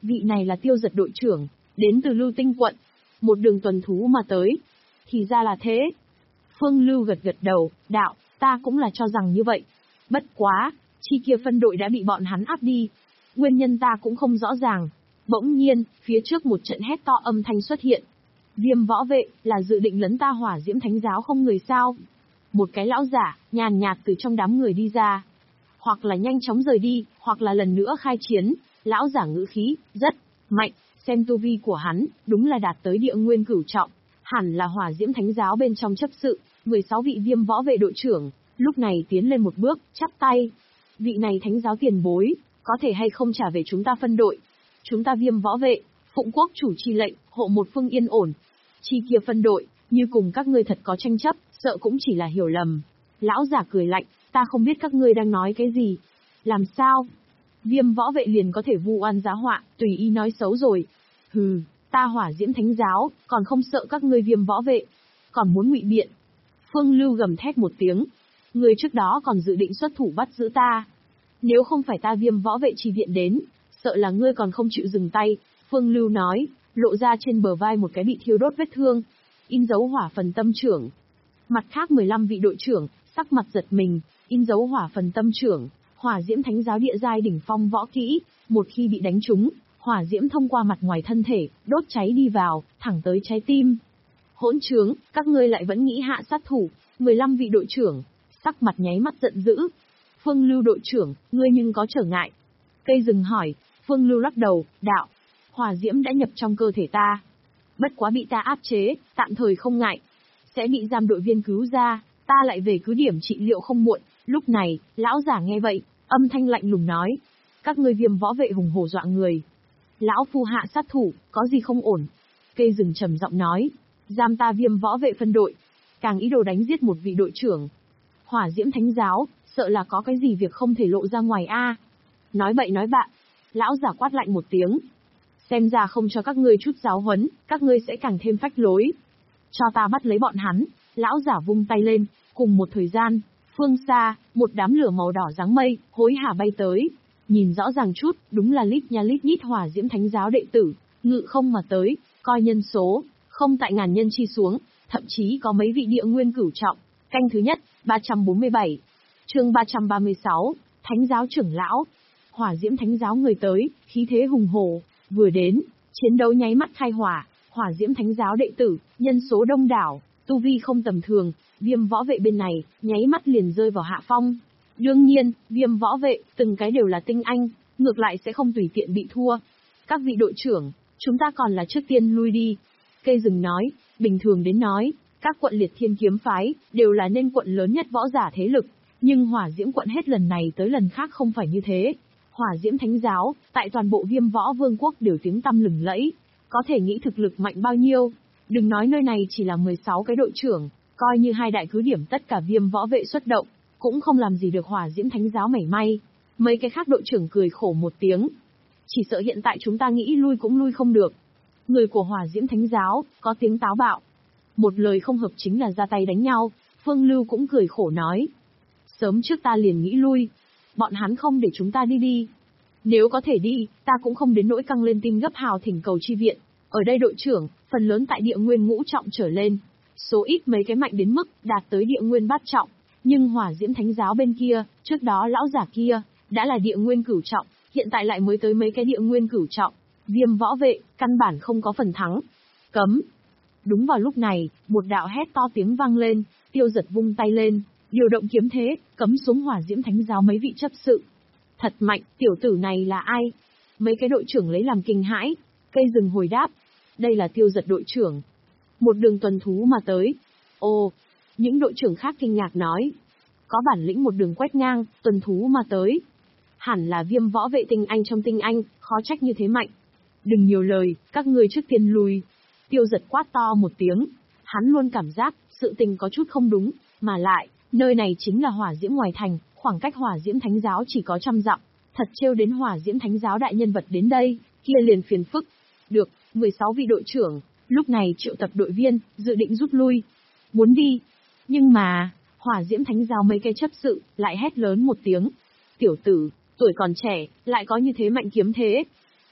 Vị này là Tiêu Giật đội trưởng, đến từ Lưu Tinh quận. Một đường tuần thú mà tới. Thì ra là thế. Phương Lưu gật gật đầu, đạo, ta cũng là cho rằng như vậy. Bất quá, chi kia phân đội đã bị bọn hắn áp đi. Nguyên nhân ta cũng không rõ ràng. Bỗng nhiên, phía trước một trận hét to âm thanh xuất hiện. Viêm võ vệ, là dự định lấn ta Hỏa Diễm Thánh giáo không người sao? Một cái lão giả, nhàn nhạt từ trong đám người đi ra. Hoặc là nhanh chóng rời đi, hoặc là lần nữa khai chiến. Lão giả ngữ khí, rất mạnh, xem tu vi của hắn, đúng là đạt tới địa nguyên cửu trọng. Hẳn là Hỏa Diễm Thánh giáo bên trong chấp sự, mười sáu vị viêm võ vệ đội trưởng, lúc này tiến lên một bước, chắp tay. Vị này thánh giáo tiền bối, có thể hay không trả về chúng ta phân đội? Chúng ta viêm võ vệ, phụng quốc chủ chi lệnh, hộ một phương yên ổn. Chi kia phân đội, như cùng các ngươi thật có tranh chấp, sợ cũng chỉ là hiểu lầm. Lão giả cười lạnh, ta không biết các ngươi đang nói cái gì. Làm sao? Viêm võ vệ liền có thể vu oan giá họa, tùy ý nói xấu rồi. Hừ, ta Hỏa Diễm Thánh giáo, còn không sợ các ngươi viêm võ vệ. Còn muốn ngụy biện. Phương Lưu gầm thét một tiếng. Người trước đó còn dự định xuất thủ bắt giữ ta. Nếu không phải ta viêm võ vệ chi viện đến, sợ là ngươi còn không chịu dừng tay. Phương Lưu nói, lộ ra trên bờ vai một cái bị thiêu đốt vết thương. In dấu hỏa phần tâm trưởng. Mặt khác mười lăm vị đội trưởng, sắc mặt giật mình, in dấu hỏa phần tâm trưởng. Hỏa Diễm Thánh giáo địa giai đỉnh phong võ kỹ, một khi bị đánh trúng, hỏa diễm thông qua mặt ngoài thân thể, đốt cháy đi vào, thẳng tới trái tim. Hỗn trướng, các ngươi lại vẫn nghĩ hạ sát thủ. mười lăm vị đội trưởng, sắc mặt nháy mắt giận dữ. Phương Lưu đội trưởng, ngươi nhưng có trở ngại. Cây rừng hỏi, Phương Lưu lắc đầu, đạo, hỏa diễm đã nhập trong cơ thể ta. Bất quá bị ta áp chế, tạm thời không ngại. Sẽ bị giam đội viên cứu ra, ta lại về cứ điểm trị liệu không muộn. Lúc này, lão giả nghe vậy, âm thanh lạnh lùng nói. Các ngươi viêm võ vệ hùng hổ dọa người. Lão phu hạ sát thủ, có gì không ổn? Cây rừng trầm giọng nói. Giam ta viêm võ vệ phân đội. Càng ý đồ đánh giết một vị đội trưởng. Hỏa Diễm Thánh giáo, sợ là có cái gì việc không thể lộ ra ngoài a. Nói bậy nói bạ. Lão giả quát lạnh một tiếng. Xem ra không cho các ngươi chút giáo huấn, các ngươi sẽ càng thêm phách lối. Cho ta bắt lấy bọn hắn. Lão giả vung tay lên, cùng một thời gian, phương xa, một đám lửa màu đỏ dáng mây, hối hả bay tới. Nhìn rõ ràng chút, đúng là lít nha lít nhít Hỏa Diễm Thánh giáo đệ tử, ngự không mà tới, coi nhân số, không tại ngàn nhân chi xuống, thậm chí có mấy vị địa nguyên cửu trọng. Canh thứ nhất, ba trăm bốn mươi bảy. Chương ba trăm ba mươi sáu, Thánh giáo trưởng lão. Hỏa Diễm Thánh giáo người tới, khí thế hùng hổ, vừa đến, chiến đấu nháy mắt khai hỏa. Hỏa Diễm Thánh giáo đệ tử, nhân số đông đảo, tu vi không tầm thường, viêm võ vệ bên này, nháy mắt liền rơi vào hạ phong. Đương nhiên, viêm võ vệ, từng cái đều là tinh anh, ngược lại sẽ không tùy tiện bị thua. Các vị đội trưởng, chúng ta còn là trước tiên lui đi. Cây rừng nói, bình thường đến nói, các quận liệt thiên kiếm phái, đều là nên quận lớn nhất võ giả thế lực, nhưng Hỏa Diễm quận hết lần này tới lần khác không phải như thế. Hỏa Diễm Thánh giáo, tại toàn bộ viêm võ vương quốc đều tiếng tăm lừng lẫy, có thể nghĩ thực lực mạnh bao nhiêu. Đừng nói nơi này chỉ là mười sáu cái đội trưởng, coi như hai đại cứ điểm tất cả viêm võ vệ xuất động, cũng không làm gì được Hỏa Diễm Thánh giáo mảy may. Mấy cái khác đội trưởng cười khổ một tiếng. Chỉ sợ hiện tại chúng ta nghĩ lui cũng lui không được. Người của Hỏa Diễm Thánh giáo, có tiếng táo bạo. Một lời không hợp chính là ra tay đánh nhau, Phương Lưu cũng cười khổ nói. Sớm trước ta liền nghĩ lui. Bọn hắn không để chúng ta đi đi. Nếu có thể đi, ta cũng không đến nỗi căng lên tim gấp hào thỉnh cầu chi viện. Ở đây đội trưởng, phần lớn tại địa nguyên ngũ trọng trở lên. Số ít mấy cái mạnh đến mức đạt tới địa nguyên bát trọng. Nhưng Hỏa Diễm Thánh giáo bên kia, trước đó lão giả kia, đã là địa nguyên cửu trọng, hiện tại lại mới tới mấy cái địa nguyên cửu trọng. Viêm võ vệ, căn bản không có phần thắng. Cấm. Đúng vào lúc này, một đạo hét to tiếng vang lên, Tiêu Giật vung tay lên, điều động kiếm thế, cấm xuống Hỏa Diễm Thánh giáo mấy vị chấp sự. Thật mạnh, tiểu tử này là ai? Mấy cái đội trưởng lấy làm kinh hãi. Cây rừng hồi đáp. Đây là Tiêu Giật đội trưởng. Một đường tuần thú mà tới. Ồ, những đội trưởng khác kinh ngạc nói. Có bản lĩnh một đường quét ngang, tuần thú mà tới. Hẳn là viêm võ vệ tinh anh trong tinh anh, khó trách như thế mạnh. Đừng nhiều lời, các ngươi trước tiên lùi. Tiêu Giật quát to một tiếng. Hắn luôn cảm giác, sự tình có chút không đúng, mà lại, nơi này chính là Hỏa Diễm ngoài thành, khoảng cách Hỏa Diễm Thánh giáo chỉ có trăm dặm. Thật trêu đến Hỏa Diễm Thánh giáo đại nhân vật đến đây, kia liền phiền phức. Được, mười sáu vị đội trưởng, lúc này triệu tập đội viên, dự định rút lui. Muốn đi. Nhưng mà, Hỏa Diễm Thánh giáo mấy cái chấp sự, lại hét lớn một tiếng. Tiểu tử, tuổi còn trẻ, lại có như thế mạnh kiếm thế.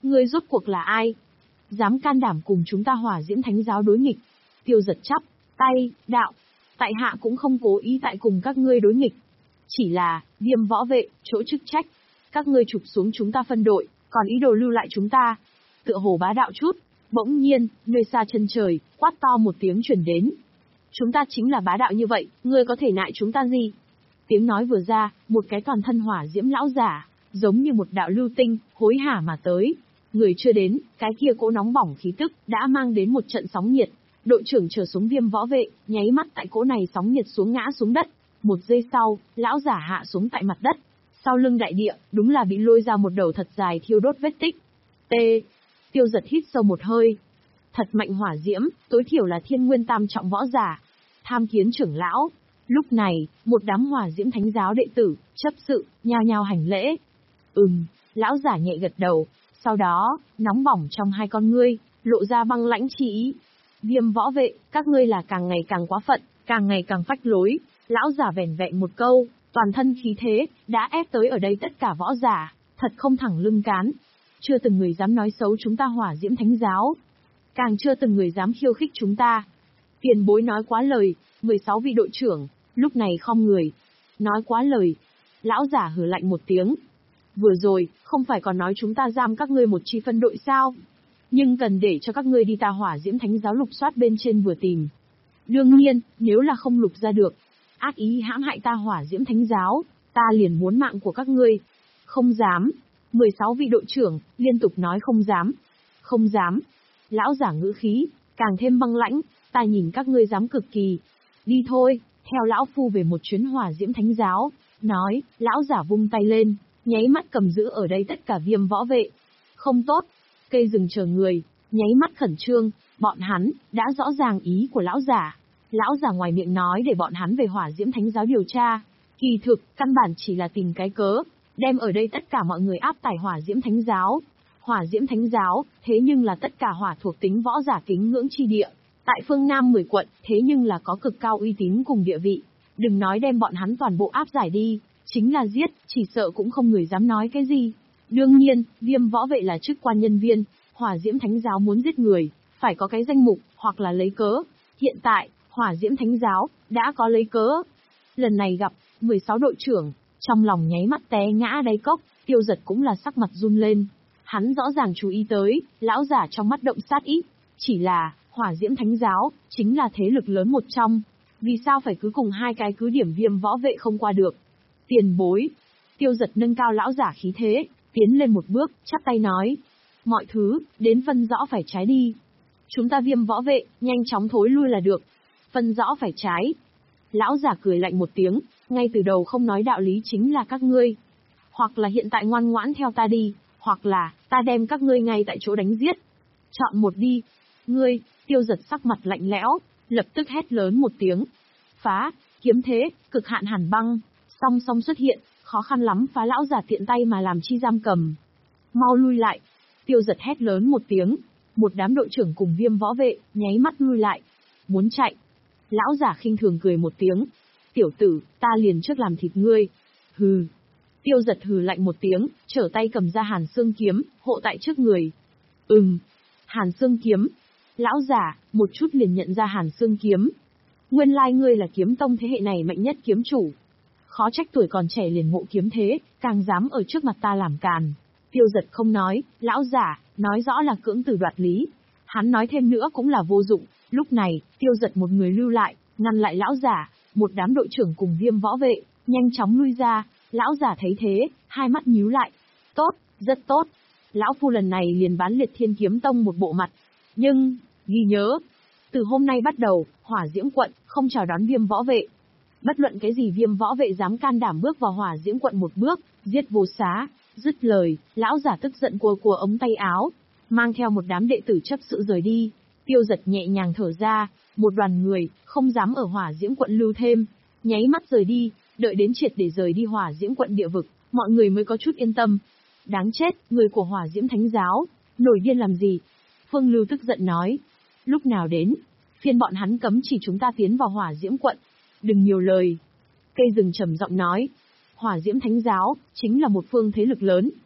Ngươi rốt cuộc là ai? Dám can đảm cùng chúng ta Hỏa Diễm Thánh giáo đối nghịch? Tiêu Giật chắp tay, đạo. Tại hạ cũng không cố ý tại cùng các ngươi đối nghịch. Chỉ là, Viêm võ vệ, chỗ chức trách. Các ngươi trục xuống chúng ta phân đội, còn ý đồ lưu lại chúng ta. Tựa hồ bá đạo chút. Bỗng nhiên, nơi xa chân trời, quát to một tiếng truyền đến. Chúng ta chính là bá đạo như vậy, ngươi có thể nại chúng ta gì? Tiếng nói vừa ra, một cái toàn thân hỏa diễm lão giả, giống như một đạo lưu tinh, hối hả mà tới. Người chưa đến, cái kia cỗ nóng bỏng khí tức, đã mang đến một trận sóng nhiệt. Đội trưởng trở xuống Viêm võ vệ, nháy mắt tại cỗ này sóng nhiệt xuống ngã xuống đất. Một giây sau, lão giả hạ xuống tại mặt đất. Sau lưng đại địa, đúng là bị lôi ra một đầu thật dài thiêu đốt vết tích. T. Tiêu Giật hít sâu một hơi. Thật mạnh hỏa diễm, tối thiểu là thiên nguyên tam trọng võ giả. Tham kiến trưởng lão. Lúc này, một đám Hỏa Diễm Thánh giáo đệ tử, chấp sự, nhao nhao hành lễ. Ừm, lão giả nhẹ gật đầu, sau đó, nóng bỏng trong hai con ngươi, lộ ra băng lãnh chi ý. Viêm võ vệ, các ngươi là càng ngày càng quá phận, càng ngày càng phách lối. Lão giả vẻn vẹn một câu, toàn thân khí thế, đã ép tới ở đây tất cả võ giả, thật không thẳng lưng cán. Chưa từng người dám nói xấu chúng ta Hỏa Diễm Thánh giáo. Càng chưa từng người dám khiêu khích chúng ta. Tiền bối nói quá lời, mười sáu vị đội trưởng, lúc này không người. Nói quá lời. Lão giả hừ lạnh một tiếng. Vừa rồi, không phải còn nói chúng ta giam các ngươi một chi phân đội sao? Nhưng cần để cho các ngươi đi ta Hỏa Diễm Thánh giáo lục soát bên trên vừa tìm. Đương nhiên, nếu là không lục ra được, ác ý hãm hại ta Hỏa Diễm Thánh giáo, ta liền muốn mạng của các ngươi. Không dám. mười sáu vị đội trưởng, liên tục nói không dám. Không dám. Lão giả ngữ khí, càng thêm băng lãnh, ta nhìn các ngươi dám cực kỳ. Đi thôi, theo lão phu về một chuyến Hỏa Diễm Thánh giáo. Nói, lão giả vung tay lên, nháy mắt cầm giữ ở đây tất cả Viêm võ vệ. Không tốt, cây rừng chờ người, nháy mắt khẩn trương, bọn hắn, đã rõ ràng ý của lão giả. Lão giả ngoài miệng nói để bọn hắn về Hỏa Diễm Thánh giáo điều tra. Kỳ thực, căn bản chỉ là tìm cái cớ, đem ở đây tất cả mọi người áp tải Hỏa Diễm Thánh giáo. Hỏa Diễm Thánh giáo, thế nhưng là tất cả hỏa thuộc tính võ giả kính ngưỡng chi địa. Tại phương Nam mười quận, thế nhưng là có cực cao uy tín cùng địa vị. Đừng nói đem bọn hắn toàn bộ áp giải đi, chính là giết, chỉ sợ cũng không người dám nói cái gì. Đương nhiên, Viêm võ vệ là chức quan nhân viên, Hỏa Diễm Thánh giáo muốn giết người, phải có cái danh mục, hoặc là lấy cớ. Hiện tại, Hỏa Diễm Thánh giáo, đã có lấy cớ. Lần này gặp, mười sáu đội trưởng, trong lòng nháy mắt té ngã đáy cốc, Tiêu Giật cũng là sắc mặt run lên. Hắn rõ ràng chú ý tới, lão giả trong mắt động sát ý. Chỉ là, Hỏa Diễm Thánh giáo, chính là thế lực lớn một trong. Vì sao phải cứ cùng hai cái cứ điểm Viêm võ vệ không qua được? Tiền bối. Tiêu Giật nâng cao lão giả khí thế, tiến lên một bước, chắp tay nói. Mọi thứ, đến phân rõ phải trái đi. Chúng ta Viêm võ vệ, nhanh chóng thối lui là được. Phân rõ phải trái. Lão giả cười lạnh một tiếng, ngay từ đầu không nói đạo lý chính là các ngươi. Hoặc là hiện tại ngoan ngoãn theo ta đi, hoặc là, ta đem các ngươi ngay tại chỗ đánh giết. Chọn một đi. Ngươi, Tiêu Giật sắc mặt lạnh lẽo, lập tức hét lớn một tiếng. Phá, kiếm thế, cực hạn hàn băng, song song xuất hiện, khó khăn lắm phá lão giả tiện tay mà làm chi giam cầm. Mau lui lại. Tiêu Giật hét lớn một tiếng, một đám đội trưởng cùng Viêm võ vệ, nháy mắt lui lại. Muốn chạy. Lão giả khinh thường cười một tiếng. Tiểu tử, ta liền trước làm thịt ngươi. Hừ. Tiêu Giật hừ lạnh một tiếng, trở tay cầm ra Hàn Xương kiếm, hộ tại trước người. Ừm. Hàn Xương kiếm. Lão giả, một chút liền nhận ra Hàn Xương kiếm. Nguyên lai ngươi là kiếm tông thế hệ này mạnh nhất kiếm chủ. Khó trách tuổi còn trẻ liền ngộ kiếm thế, càng dám ở trước mặt ta làm càn. Tiêu Giật không nói, lão giả, nói rõ là cưỡng từ đoạt lý. Hắn nói thêm nữa cũng là vô dụng, lúc này, Tiêu Giật một người lưu lại, ngăn lại lão giả, một đám đội trưởng cùng Viêm võ vệ, nhanh chóng lui ra. Lão giả thấy thế, hai mắt nhíu lại. Tốt, rất tốt. Lão phu lần này liền bán Liệt Thiên Kiếm Tông một bộ mặt. Nhưng, ghi nhớ, từ hôm nay bắt đầu, Hỏa Diễm quận không chào đón Viêm võ vệ. Bất luận cái gì Viêm võ vệ dám can đảm bước vào Hỏa Diễm quận một bước, giết vô xá. Dứt lời, lão giả tức giận cua cua ống tay áo, mang theo một đám đệ tử chấp sự rời đi. Tiêu Giật nhẹ nhàng thở ra, một đoàn người không dám ở Hỏa Diễm quận lưu thêm, nháy mắt rời đi. Đợi đến triệt để rời đi Hỏa Diễm quận địa vực, mọi người mới có chút yên tâm. Đáng chết, người của Hỏa Diễm Thánh giáo, nổi điên làm gì? Phương Lưu tức giận nói. Lúc nào đến, phiên bọn hắn cấm chỉ chúng ta tiến vào Hỏa Diễm quận. Đừng nhiều lời. Cây rừng trầm giọng nói. Hỏa Diễm Thánh giáo, chính là một phương thế lực lớn.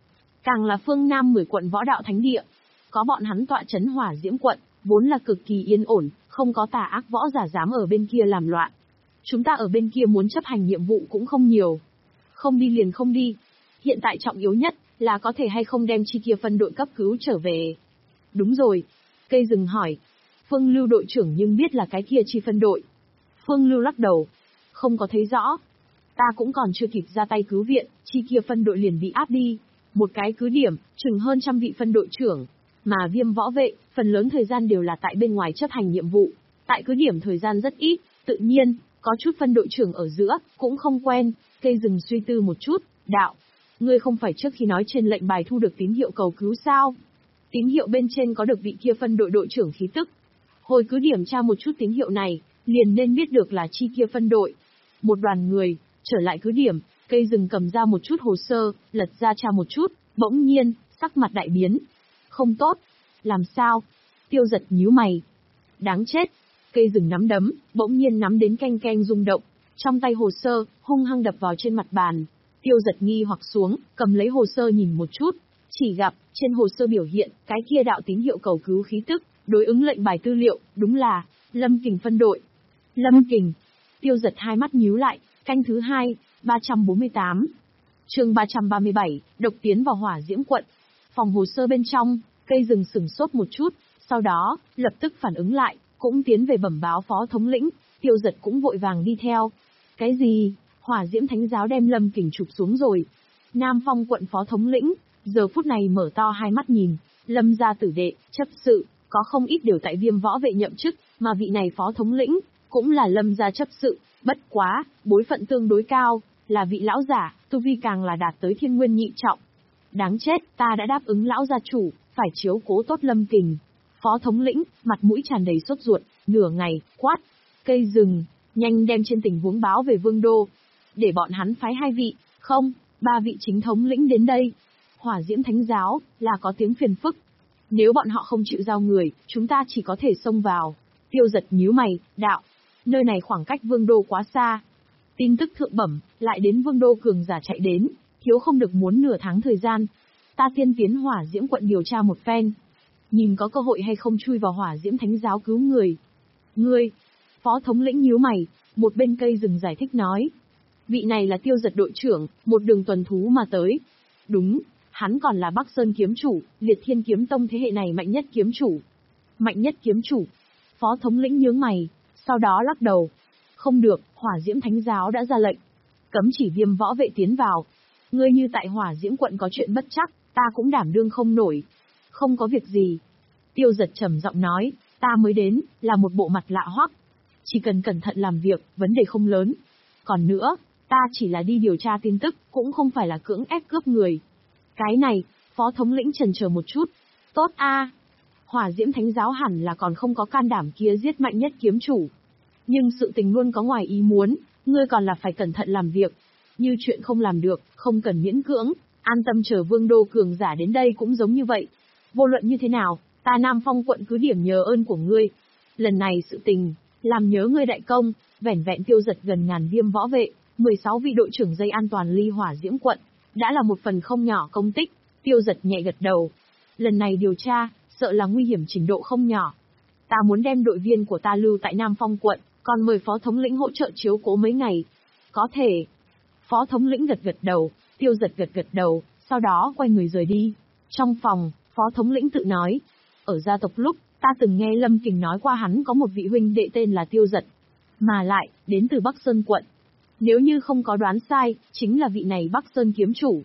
càng là phương Nam mười quận võ đạo thánh địa. Có bọn hắn tọa chấn Hỏa Diễm quận, vốn là cực kỳ yên ổn, không có tà ác võ giả dám ở bên kia làm loạn. Chúng ta ở bên kia muốn chấp hành nhiệm vụ cũng không nhiều. Không đi liền không đi. Hiện tại trọng yếu nhất là có thể hay không đem chi kia phân đội cấp cứu trở về. Đúng rồi. Cây rừng hỏi. Phương Lưu đội trưởng nhưng biết là cái kia chi phân đội. Phương Lưu lắc đầu. Không có thấy rõ. Ta cũng còn chưa kịp ra tay cứu viện, chi kia phân đội liền bị áp đi. Một cái cứ điểm, chừng hơn trăm vị phân đội trưởng. Mà Viêm võ vệ, phần lớn thời gian đều là tại bên ngoài chấp hành nhiệm vụ. Tại cứ điểm thời gian rất ít, tự nhiên, có chút phân đội trưởng ở giữa, cũng không quen. Cây rừng suy tư một chút, đạo. Ngươi không phải trước khi nói trên lệnh bài thu được tín hiệu cầu cứu sao? Tín hiệu bên trên có được vị kia phân đội đội trưởng khí tức. Hồi cứ điểm tra một chút tín hiệu này, liền nên biết được là chi kia phân đội. Một đoàn người, trở lại cứ điểm, cây rừng cầm ra một chút hồ sơ, lật ra tra một chút, bỗng nhiên, sắc mặt đại biến. Không tốt. Làm sao? Tiêu Giật nhíu mày. Đáng chết. Cây rừng nắm đấm, bỗng nhiên nắm đến canh canh rung động. Trong tay hồ sơ, hung hăng đập vào trên mặt bàn. Tiêu Giật nghi hoặc xuống, cầm lấy hồ sơ nhìn một chút. Chỉ gặp, trên hồ sơ biểu hiện, cái kia đạo tín hiệu cầu cứu khí tức, đối ứng lệnh bài tư liệu, đúng là, Lâm Kình phân đội. Lâm Kình. Tiêu Giật hai mắt nhíu lại, canh thứ hai, ba trăm bốn mươi tám. Chương ba trăm ba mươi bảy, độc tiến vào Hỏa Diễm quận. Phòng hồ sơ bên trong, cây rừng sửng sốt một chút, sau đó, lập tức phản ứng lại, cũng tiến về bẩm báo phó thống lĩnh, Tiêu Giật cũng vội vàng đi theo. Cái gì? Hỏa Diễm Thánh giáo đem Lâm Kình chụp xuống rồi. Nam Phong quận phó thống lĩnh, giờ phút này mở to hai mắt nhìn, Lâm gia tử đệ, chấp sự, có không ít đều tại Viêm võ vệ nhậm chức, mà vị này phó thống lĩnh, cũng là Lâm gia chấp sự, bất quá, bối phận tương đối cao, là vị lão giả, tu vi càng là đạt tới thiên nguyên nhị trọng. Đáng chết, ta đã đáp ứng lão gia chủ, phải chiếu cố tốt Lâm Kình. Phó thống lĩnh, mặt mũi tràn đầy sốt ruột, nửa ngày, quát. Cây rừng, nhanh đem trên tình huống báo về Vương Đô. Để bọn hắn phái hai vị, không, ba vị chính thống lĩnh đến đây. Hỏa Diễm Thánh giáo, là có tiếng phiền phức. Nếu bọn họ không chịu giao người, chúng ta chỉ có thể xông vào. Tiêu Giật nhíu mày, đạo. Nơi này khoảng cách Vương Đô quá xa. Tin tức thượng bẩm, lại đến Vương Đô cường giả chạy đến, thiếu không được muốn nửa tháng thời gian. Ta tiên tiến Hỏa Diễm quận điều tra một phen. Nhìn có cơ hội hay không chui vào Hỏa Diễm Thánh giáo cứu người. Ngươi, phó thống lĩnh nhíu mày, một bên cây rừng giải thích nói. Vị này là Tiêu Giật đội trưởng, một đường tuần thú mà tới. Đúng, hắn còn là Bắc Sơn kiếm chủ, Liệt Thiên kiếm tông thế hệ này mạnh nhất kiếm chủ. Mạnh nhất kiếm chủ. Phó thống lĩnh nhướng mày, sau đó lắc đầu. Không được, Hỏa Diễm Thánh giáo đã ra lệnh. Cấm chỉ Viêm võ vệ tiến vào. Ngươi như tại Hỏa Diễm quận có chuyện bất chắc, ta cũng đảm đương không nổi. Không có việc gì. Tiêu Giật trầm giọng nói, ta mới đến, là một bộ mặt lạ hoắc. Chỉ cần cẩn thận làm việc, vấn đề không lớn. Còn nữa, ta chỉ là đi điều tra tin tức, cũng không phải là cưỡng ép cướp người. Cái này, phó thống lĩnh chần chờ một chút. Tốt a, Hỏa Diễm Thánh giáo hẳn là còn không có can đảm kia giết mạnh nhất kiếm chủ. Nhưng sự tình luôn có ngoài ý muốn, ngươi còn là phải cẩn thận làm việc. Như chuyện không làm được, không cần miễn cưỡng, an tâm chờ Vương Đô cường giả đến đây cũng giống như vậy. Vô luận như thế nào, ta Nam Phong quận cứ điểm nhờ ơn của ngươi. Lần này sự tình, làm nhớ ngươi đại công, vẻn vẹn Tiêu Giật gần ngàn Viêm võ vệ, mười sáu vị đội trưởng dây an toàn ly Hỏa Diễm quận, đã là một phần không nhỏ công tích. Tiêu Giật nhẹ gật đầu. Lần này điều tra, sợ là nguy hiểm trình độ không nhỏ. Ta muốn đem đội viên của ta lưu tại Nam Phong quận, còn mời phó thống lĩnh hỗ trợ chiếu cố mấy ngày. Có thể. Phó thống lĩnh gật gật đầu, Tiêu Giật gật gật đầu, sau đó quay người rời đi. Trong phòng, phó thống lĩnh tự nói. Ở gia tộc lúc, ta từng nghe Lâm Kình nói qua hắn có một vị huynh đệ tên là Tiêu Giật. Mà lại, đến từ Bắc Sơn quận. Nếu như không có đoán sai, chính là vị này Bắc Sơn kiếm chủ.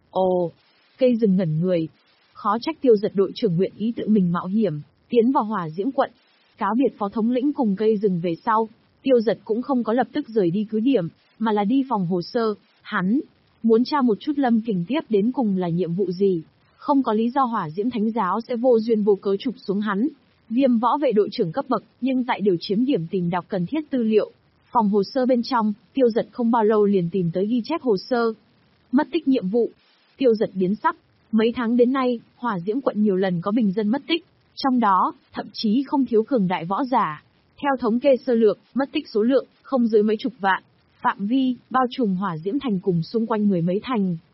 Ồ, cây rừng ngẩn người. Khó trách Tiêu Giật đội trưởng nguyện ý tự mình mạo hiểm, tiến vào Hỏa Diễm quận. Cáo biệt phó thống lĩnh cùng cây rừng về sau, Tiêu Giật cũng không có lập tức rời đi cứ điểm, mà là đi phòng hồ sơ. Hắn muốn tra một chút Lâm Kình tiếp đến cùng là nhiệm vụ gì. Không có lý do Hỏa Diễm Thánh giáo sẽ vô duyên vô cớ chụp xuống hắn. Viêm võ vệ đội trưởng cấp bậc, nhưng tại điều chiếm điểm tìm đọc cần thiết tư liệu. Phòng hồ sơ bên trong, Tiêu Giật không bao lâu liền tìm tới ghi chép hồ sơ. Mất tích nhiệm vụ. Tiêu Giật biến sắc. Mấy tháng đến nay, Hỏa Diễm quận nhiều lần có bình dân mất tích. Trong đó, thậm chí không thiếu cường đại võ giả. Theo thống kê sơ lược, mất tích số lượng, không dưới mấy chục vạn. Phạm vi, bao trùm Hỏa Diễm thành cùng xung quanh mười mấy thành.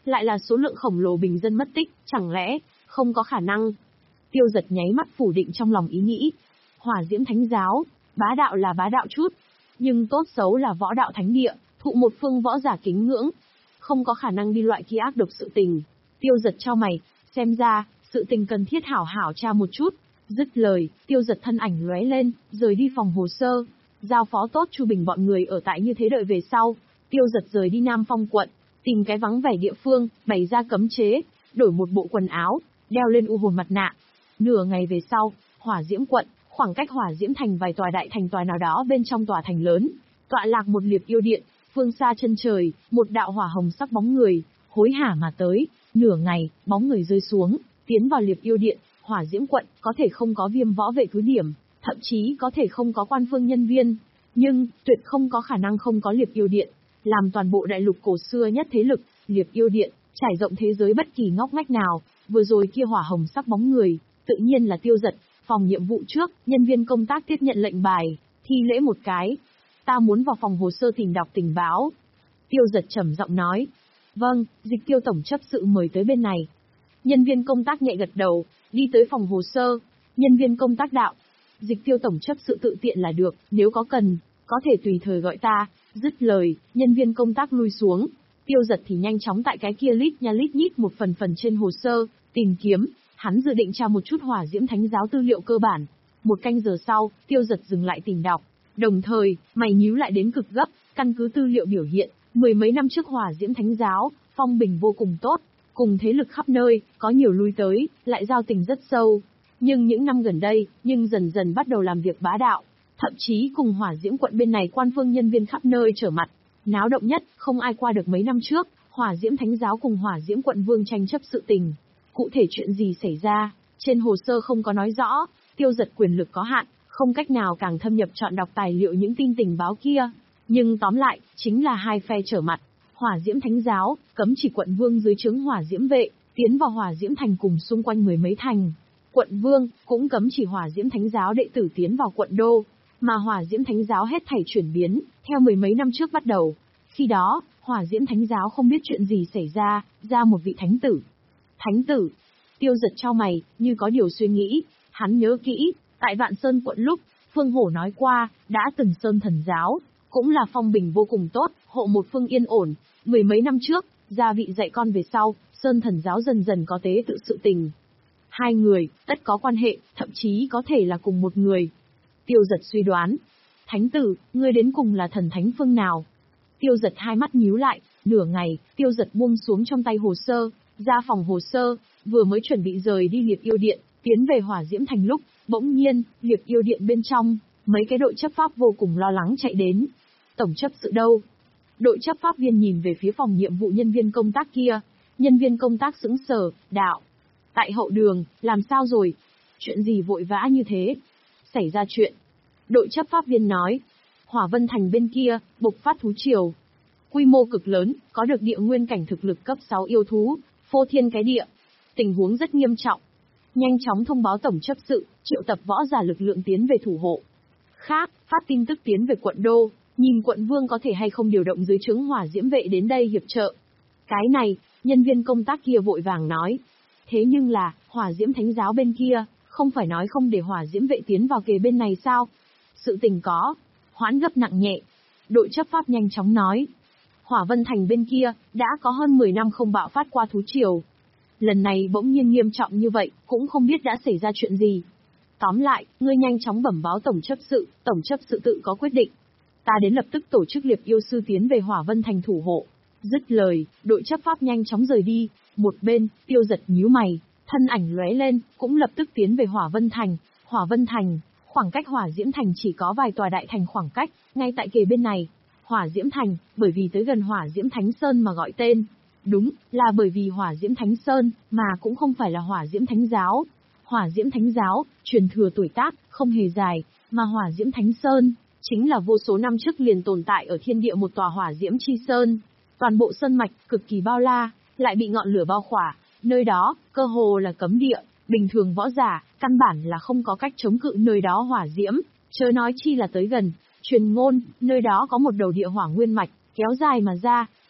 lại là số lượng khổng lồ bình dân mất tích, chẳng lẽ, không có khả năng. Tiêu Giật nháy mắt phủ định trong lòng ý nghĩ. Hỏa Diễm Thánh Giáo, bá đạo là bá đạo chút, nhưng tốt xấu là võ đạo thánh địa, thụ một phương võ giả kính ngưỡng. Không có khả năng đi loại kia ác độc sự tình. Tiêu Giật cho mày, xem ra, sự tình cần thiết hảo hảo tra một chút. Dứt lời, Tiêu Giật thân ảnh lóe lên, rời đi phòng hồ sơ. Giao phó tốt Chu Bình bọn người ở tại như thế đợi về sau. Tiêu Giật rời đi Nam Phong quận, tìm cái vắng vẻ địa phương, bày ra cấm chế, đổi một bộ quần áo, đeo lên u hồn mặt nạ. Nửa ngày về sau, Hỏa Diễm quận, khoảng cách Hỏa Diễm thành vài tòa đại thành tòa nào đó bên trong tòa thành lớn, tọa lạc một liệp yêu điện, phương xa chân trời, một đạo hỏa hồng sắc bóng người, hối hả mà tới, nửa ngày, bóng người rơi xuống, tiến vào liệp yêu điện. Hỏa Diễm quận có thể không có Viêm võ vệ cứ điểm, thậm chí có thể không có quan phương nhân viên, nhưng tuyệt không có khả năng không có liệp yêu điện. Làm toàn bộ đại lục cổ xưa nhất thế lực, liệp yêu điện trải rộng thế giới bất kỳ ngóc ngách nào. Vừa rồi kia hỏa hồng sắc bóng người, tự nhiên là Tiêu Giật. Phòng nhiệm vụ trước, nhân viên công tác tiếp nhận lệnh bài, thi lễ một cái. Ta muốn vào phòng hồ sơ tìm đọc tình báo. Tiêu Giật trầm giọng nói. Vâng, Dịch Tiêu tổng chấp sự mời tới bên này. Nhân viên công tác nhẹ gật đầu, đi tới phòng hồ sơ. Nhân viên công tác đạo. Dịch Tiêu tổng chấp sự tự tiện là được, nếu có cần, có thể tùy thời gọi ta. Dứt lời, nhân viên công tác lui xuống. Tiêu Giật thì nhanh chóng tại cái kia lít nha lít nhít một phần phần trên hồ sơ, tìm kiếm. Hắn dự định tra một chút Hỏa Diễm Thánh Giáo tư liệu cơ bản. Một canh giờ sau, Tiêu Giật dừng lại tìm đọc. Đồng thời, mày nhíu lại đến cực gấp, căn cứ tư liệu biểu hiện, mười mấy năm trước Hỏa Diễm Thánh Giáo, phong bình vô cùng tốt, cùng thế lực khắp nơi, có nhiều lui tới, lại giao tình rất sâu. Nhưng những năm gần đây, nhưng dần dần bắt đầu làm việc bá đạo. Thậm chí cùng Hỏa Diễm quận bên này quan phương nhân viên khắp nơi trở mặt. Náo động nhất, không ai qua được mấy năm trước, Hỏa Diễm Thánh Giáo cùng Hỏa Diễm quận vương tranh chấp sự tình. Cụ thể chuyện gì xảy ra, trên hồ sơ không có nói rõ. Tiêu Giật quyền lực có hạn, không cách nào càng thâm nhập chọn đọc tài liệu những tin tình báo kia. Nhưng tóm lại, chính là hai phe trở mặt. Hỏa Diễm Thánh Giáo, cấm chỉ quận vương dưới trướng Hỏa Diễm vệ, tiến vào Hỏa Diễm thành cùng xung quanh mười mấy thành. Quận vương, cũng cấm chỉ Hỏa Diễm Thánh Giáo đệ tử tiến vào quận đô. Mà Hỏa Diễm Thánh Giáo hết thảy chuyển biến, theo mười mấy năm trước bắt đầu. Khi đó, Hỏa Diễm Thánh Giáo không biết chuyện gì xảy ra, ra một vị thánh tử. Thánh tử. Tiêu Giật chau mày, như có điều suy nghĩ. Hắn nhớ kỹ, tại Vạn Sơn quận lúc, Phương Hổ nói qua, đã từng Sơn Thần Giáo, cũng là phong bình vô cùng tốt, hộ một phương yên ổn. Mười mấy năm trước, gia vị dạy con về sau, Sơn Thần Giáo dần dần có tế tự sự tình. Hai người, tất có quan hệ, thậm chí có thể là cùng một người. Tiêu Giật suy đoán. Thánh tử, ngươi đến cùng là thần thánh phương nào? Tiêu Giật hai mắt nhíu lại, nửa ngày, Tiêu Giật buông xuống trong tay hồ sơ, ra phòng hồ sơ, vừa mới chuẩn bị rời đi Liệp Yêu Điện, tiến về Hỏa Diễm thành lúc, bỗng nhiên, Liệp Yêu Điện bên trong, mấy cái đội chấp pháp vô cùng lo lắng chạy đến. Tổng chấp sự đâu? Đội chấp pháp viên nhìn về phía phòng nhiệm vụ nhân viên công tác kia, nhân viên công tác sững sờ, đạo. Tại hậu đường, làm sao rồi? Chuyện gì vội vã như thế? Xảy ra chuyện. Đội chấp pháp viên nói, Hỏa Vân thành bên kia, bộc phát thú triều. Quy mô cực lớn, có được địa nguyên cảnh thực lực cấp sáu yêu thú, phô thiên cái địa. Tình huống rất nghiêm trọng. Nhanh chóng thông báo tổng chấp sự, triệu tập võ giả lực lượng tiến về thủ hộ. Khác, phát tin tức tiến về quận đô, nhìn quận vương có thể hay không điều động dưới trướng Hỏa Diễm vệ đến đây hiệp trợ. Cái này, nhân viên công tác kia vội vàng nói. Thế nhưng là, Hỏa Diễm Thánh Giáo bên kia, không phải nói không để Hỏa Diễm vệ tiến vào kề bên này sao? Sự tình có, hoãn gấp nặng nhẹ. Đội chấp pháp nhanh chóng nói. Hỏa Vân thành bên kia, đã có hơn mười năm không bạo phát qua thú triều. Lần này bỗng nhiên nghiêm trọng như vậy, cũng không biết đã xảy ra chuyện gì. Tóm lại, ngươi nhanh chóng bẩm báo tổng chấp sự, tổng chấp sự tự có quyết định. Ta đến lập tức tổ chức Liệp Yêu sư tiến về Hỏa Vân thành thủ hộ. Dứt lời, đội chấp pháp nhanh chóng rời đi. Một bên, Tiêu Giật nhíu mày, thân ảnh lóe lên, cũng lập tức tiến về Hỏa Vân thành. Hỏa Vân thành, khoảng cách Hỏa Diễm thành chỉ có vài tòa đại thành khoảng cách, ngay tại kề bên này. Hỏa Diễm thành, bởi vì tới gần Hỏa Diễm Thánh Sơn mà gọi tên. Đúng, là bởi vì Hỏa Diễm Thánh Sơn, mà cũng không phải là Hỏa Diễm Thánh Giáo. Hỏa Diễm Thánh Giáo, truyền thừa tuổi tác, không hề dài, mà Hỏa Diễm Thánh Sơn, chính là vô số năm trước liền tồn tại ở thiên địa một tòa Hỏa Diễm Chi Sơn. Toàn bộ sơn mạch, cực kỳ bao la, lại bị ngọn lửa bao khỏa, nơi đó, cơ hồ là cấm địa, bình thường võ giả, căn bản là không có cách chống cự nơi đó hỏa diễm, chớ nói chi là tới gần. Truyền ngôn, nơi đó có một đầu địa hỏa nguyên mạch, kéo dài mà ra,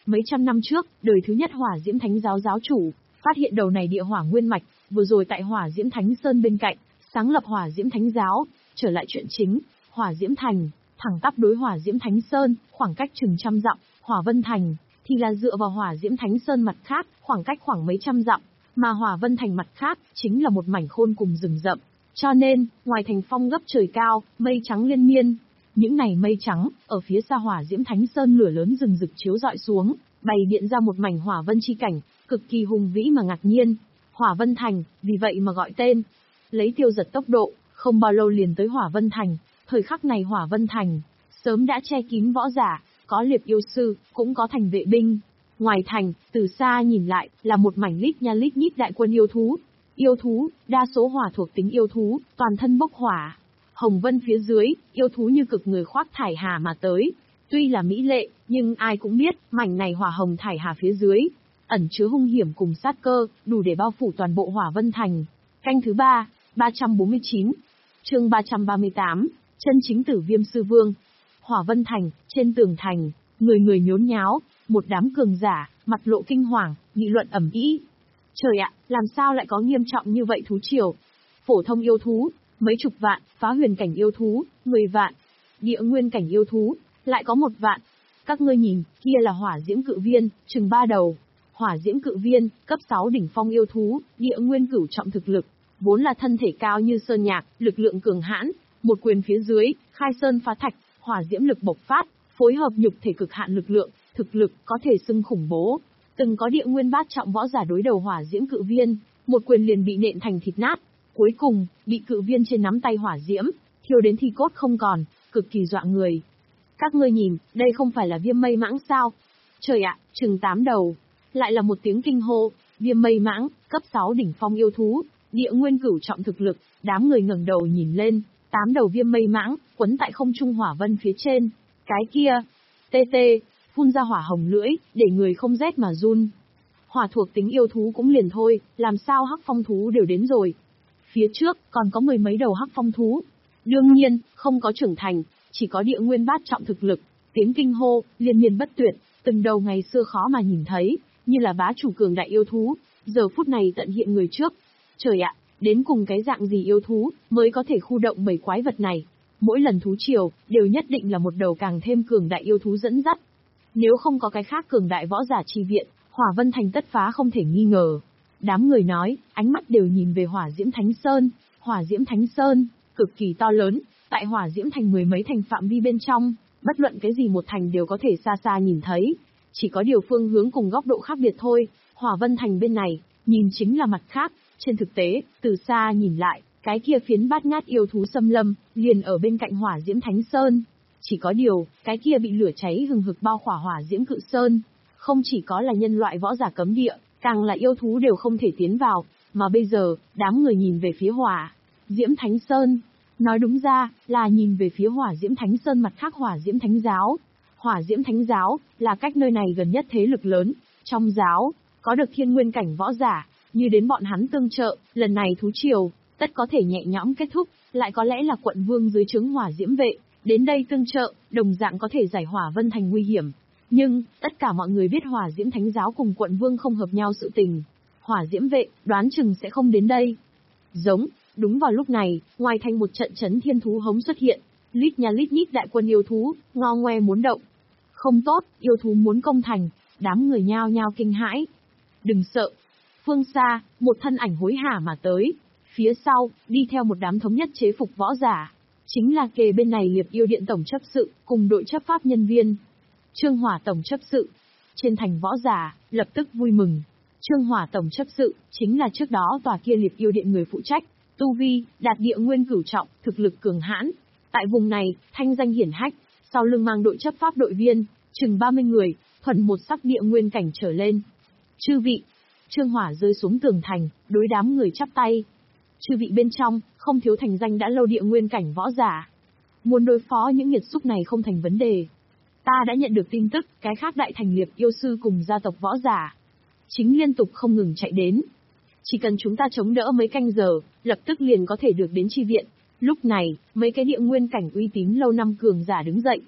Mấy trăm năm trước, đời thứ nhất Hỏa Diễm Thánh giáo giáo chủ, phát hiện đầu này địa hỏa nguyên mạch, vừa rồi tại Hỏa Diễm Thánh Sơn bên cạnh, sáng lập Hỏa Diễm Thánh giáo, trở lại chuyện chính, Hỏa Diễm Thành, thẳng tắp đối Hỏa Diễm Thánh Sơn, khoảng cách chừng trăm dặm, Hỏa Vân Thành, thì là dựa vào Hỏa Diễm Thánh Sơn mặt khác, khoảng cách khoảng mấy trăm dặm, mà Hỏa Vân Thành mặt khác, chính là một mảnh khôn cùng rừng rậm. Cho nên, ngoài thành phong gấp trời cao, mây trắng liên miên. Những này mây trắng, ở phía xa Hỏa Diễm Thánh Sơn lửa lớn rừng rực chiếu rọi xuống, bày biện ra một mảnh hỏa vân chi cảnh, cực kỳ hùng vĩ mà ngạc nhiên. Hỏa Vân Thành, vì vậy mà gọi tên. Lấy tiêu giật tốc độ, không bao lâu liền tới Hỏa Vân Thành. Thời khắc này Hỏa Vân Thành, sớm đã che kín võ giả, có liệp yêu sư, cũng có thành vệ binh. Ngoài thành, từ xa nhìn lại, là một mảnh lít nha lít nhít đại quân yêu thú. Yêu thú, đa số hỏa thuộc tính yêu thú, toàn thân bốc hỏa. Hồng vân phía dưới, yêu thú như cực người khoác thải hà mà tới. Tuy là mỹ lệ, nhưng ai cũng biết, mảnh này hỏa hồng thải hà phía dưới, ẩn chứa hung hiểm cùng sát cơ, đủ để bao phủ toàn bộ Hỏa Vân Thành. Canh thứ ba, ba trăm bốn mươi chín. Chương ba trăm ba mươi tám, chân chính tử Viêm Sư Vương. Hỏa Vân Thành, trên tường thành, người người nhốn nháo, một đám cường giả, mặt lộ kinh hoàng, nghị luận ầm ĩ. Trời ạ, làm sao lại có nghiêm trọng như vậy thú triều? Phổ thông yêu thú, mấy chục vạn, phá huyền cảnh yêu thú, mười vạn, địa nguyên cảnh yêu thú, lại có một vạn. Các ngươi nhìn, kia là Hỏa Diễm Cự Viên, chừng ba đầu. Hỏa Diễm Cự Viên, cấp sáu đỉnh phong yêu thú, địa nguyên cửu trọng thực lực, vốn là thân thể cao như sơn nhạc, lực lượng cường hãn, một quyền phía dưới, khai sơn phá thạch, hỏa diễm lực bộc phát, phối hợp nhục thể cực hạn lực lượng, thực lực có thể xưng khủng bố. Từng có địa nguyên bát trọng võ giả đối đầu Hỏa Diễm Cự Viên, một quyền liền bị nện thành thịt nát, cuối cùng bị cự viên trên nắm tay hỏa diễm thiêu đến thi cốt không còn, cực kỳ dọa người. Các ngươi nhìn, đây không phải là Viêm Mây Mãng sao? Trời ạ, chừng tám đầu. Lại là một tiếng kinh hô, Viêm Mây Mãng, cấp sáu đỉnh phong yêu thú, địa nguyên cửu trọng thực lực, đám người ngẩng đầu nhìn lên, tám đầu Viêm Mây Mãng, quấn tại không trung hỏa vân phía trên. Cái kia, tê tê, phun ra hỏa hồng lưỡi, để người không rét mà run. Hỏa thuộc tính yêu thú cũng liền thôi, làm sao hắc phong thú đều đến rồi. Phía trước, còn có mười mấy đầu hắc phong thú. Đương nhiên, không có trưởng thành, chỉ có địa nguyên bát trọng thực lực, tiếng kinh hô, liên miên bất tuyệt, từng đầu ngày xưa khó mà nhìn thấy, như là bá chủ cường đại yêu thú, giờ phút này tận hiện người trước. Trời ạ, đến cùng cái dạng gì yêu thú, mới có thể khu động bảy quái vật này. Mỗi lần thú triều, đều nhất định là một đầu càng thêm cường đại yêu thú dẫn dắt. Nếu không có cái khác cường đại võ giả chi viện, Hỏa Vân Thành tất phá không thể nghi ngờ. Đám người nói, ánh mắt đều nhìn về Hỏa Diễm Thánh Sơn. Hỏa Diễm Thánh Sơn, cực kỳ to lớn, tại Hỏa Diễm Thành mười mấy thành phạm vi bên trong, bất luận cái gì một thành đều có thể xa xa nhìn thấy. Chỉ có điều phương hướng cùng góc độ khác biệt thôi. Hỏa Vân Thành bên này, nhìn chính là mặt khác. Trên thực tế, từ xa nhìn lại, cái kia phiến bát ngát yêu thú xâm lâm, liền ở bên cạnh Hỏa Diễm Thánh Sơn. Chỉ có điều, cái kia bị lửa cháy hừng hực bao khỏa Hỏa Diễm Cự Sơn, không chỉ có là nhân loại võ giả cấm địa, càng là yêu thú đều không thể tiến vào, mà bây giờ, đám người nhìn về phía Hỏa Diễm Thánh Sơn. Nói đúng ra, là nhìn về phía Hỏa Diễm Thánh Sơn mặt khác Hỏa Diễm Thánh Giáo. Hỏa Diễm Thánh Giáo, là cách nơi này gần nhất thế lực lớn, trong giáo, có được thiên nguyên cảnh võ giả, như đến bọn hắn tương trợ, lần này thú triều, tất có thể nhẹ nhõm kết thúc, lại có lẽ là quận vương dưới trướng Hỏa Diễm Vệ, đến đây tương trợ, đồng dạng có thể giải Hỏa Vân Thành nguy hiểm. Nhưng, tất cả mọi người biết Hỏa Diễm Thánh Giáo cùng quận vương không hợp nhau sự tình. Hỏa Diễm Vệ, đoán chừng sẽ không đến đây. Giống, đúng vào lúc này, ngoài thành một trận chấn thiên thú hống xuất hiện, lít nha lít nhít đại quân yêu thú, ngo ngoe muốn động. Không tốt, yêu thú muốn công thành, đám người nhao nhao kinh hãi. Đừng sợ. Phương xa, một thân ảnh hối hả mà tới. Phía sau, đi theo một đám thống nhất chế phục võ giả. Chính là kề bên này Liệp Yêu Điện tổng chấp sự, cùng đội chấp pháp nhân viên. Trương Hỏa tổng chấp sự. Trên thành võ giả, lập tức vui mừng. Trương Hỏa tổng chấp sự, chính là trước đó tòa kia Liệp Yêu Điện người phụ trách. Tu vi, đạt địa nguyên cửu trọng, thực lực cường hãn. Tại vùng này, thanh danh hiển hách, sau lưng mang đội chấp pháp đội viên, chừng ba mươi người, thuần một sắc địa nguyên cảnh trở lên. Chư vị, Trương Hỏa rơi xuống tường thành, đối đám người chắp tay. Chư vị bên trong, không thiếu thành danh đã lâu địa nguyên cảnh võ giả. Muốn đối phó những nghiệt xúc này không thành vấn đề. Ta đã nhận được tin tức, cái khác đại thành Liệp yêu sư cùng gia tộc võ giả. Chính liên tục không ngừng chạy đến. Chỉ cần chúng ta chống đỡ mấy canh giờ, lập tức liền có thể được đến chi viện. Lúc này, mấy cái địa nguyên cảnh uy tín lâu năm cường giả đứng dậy.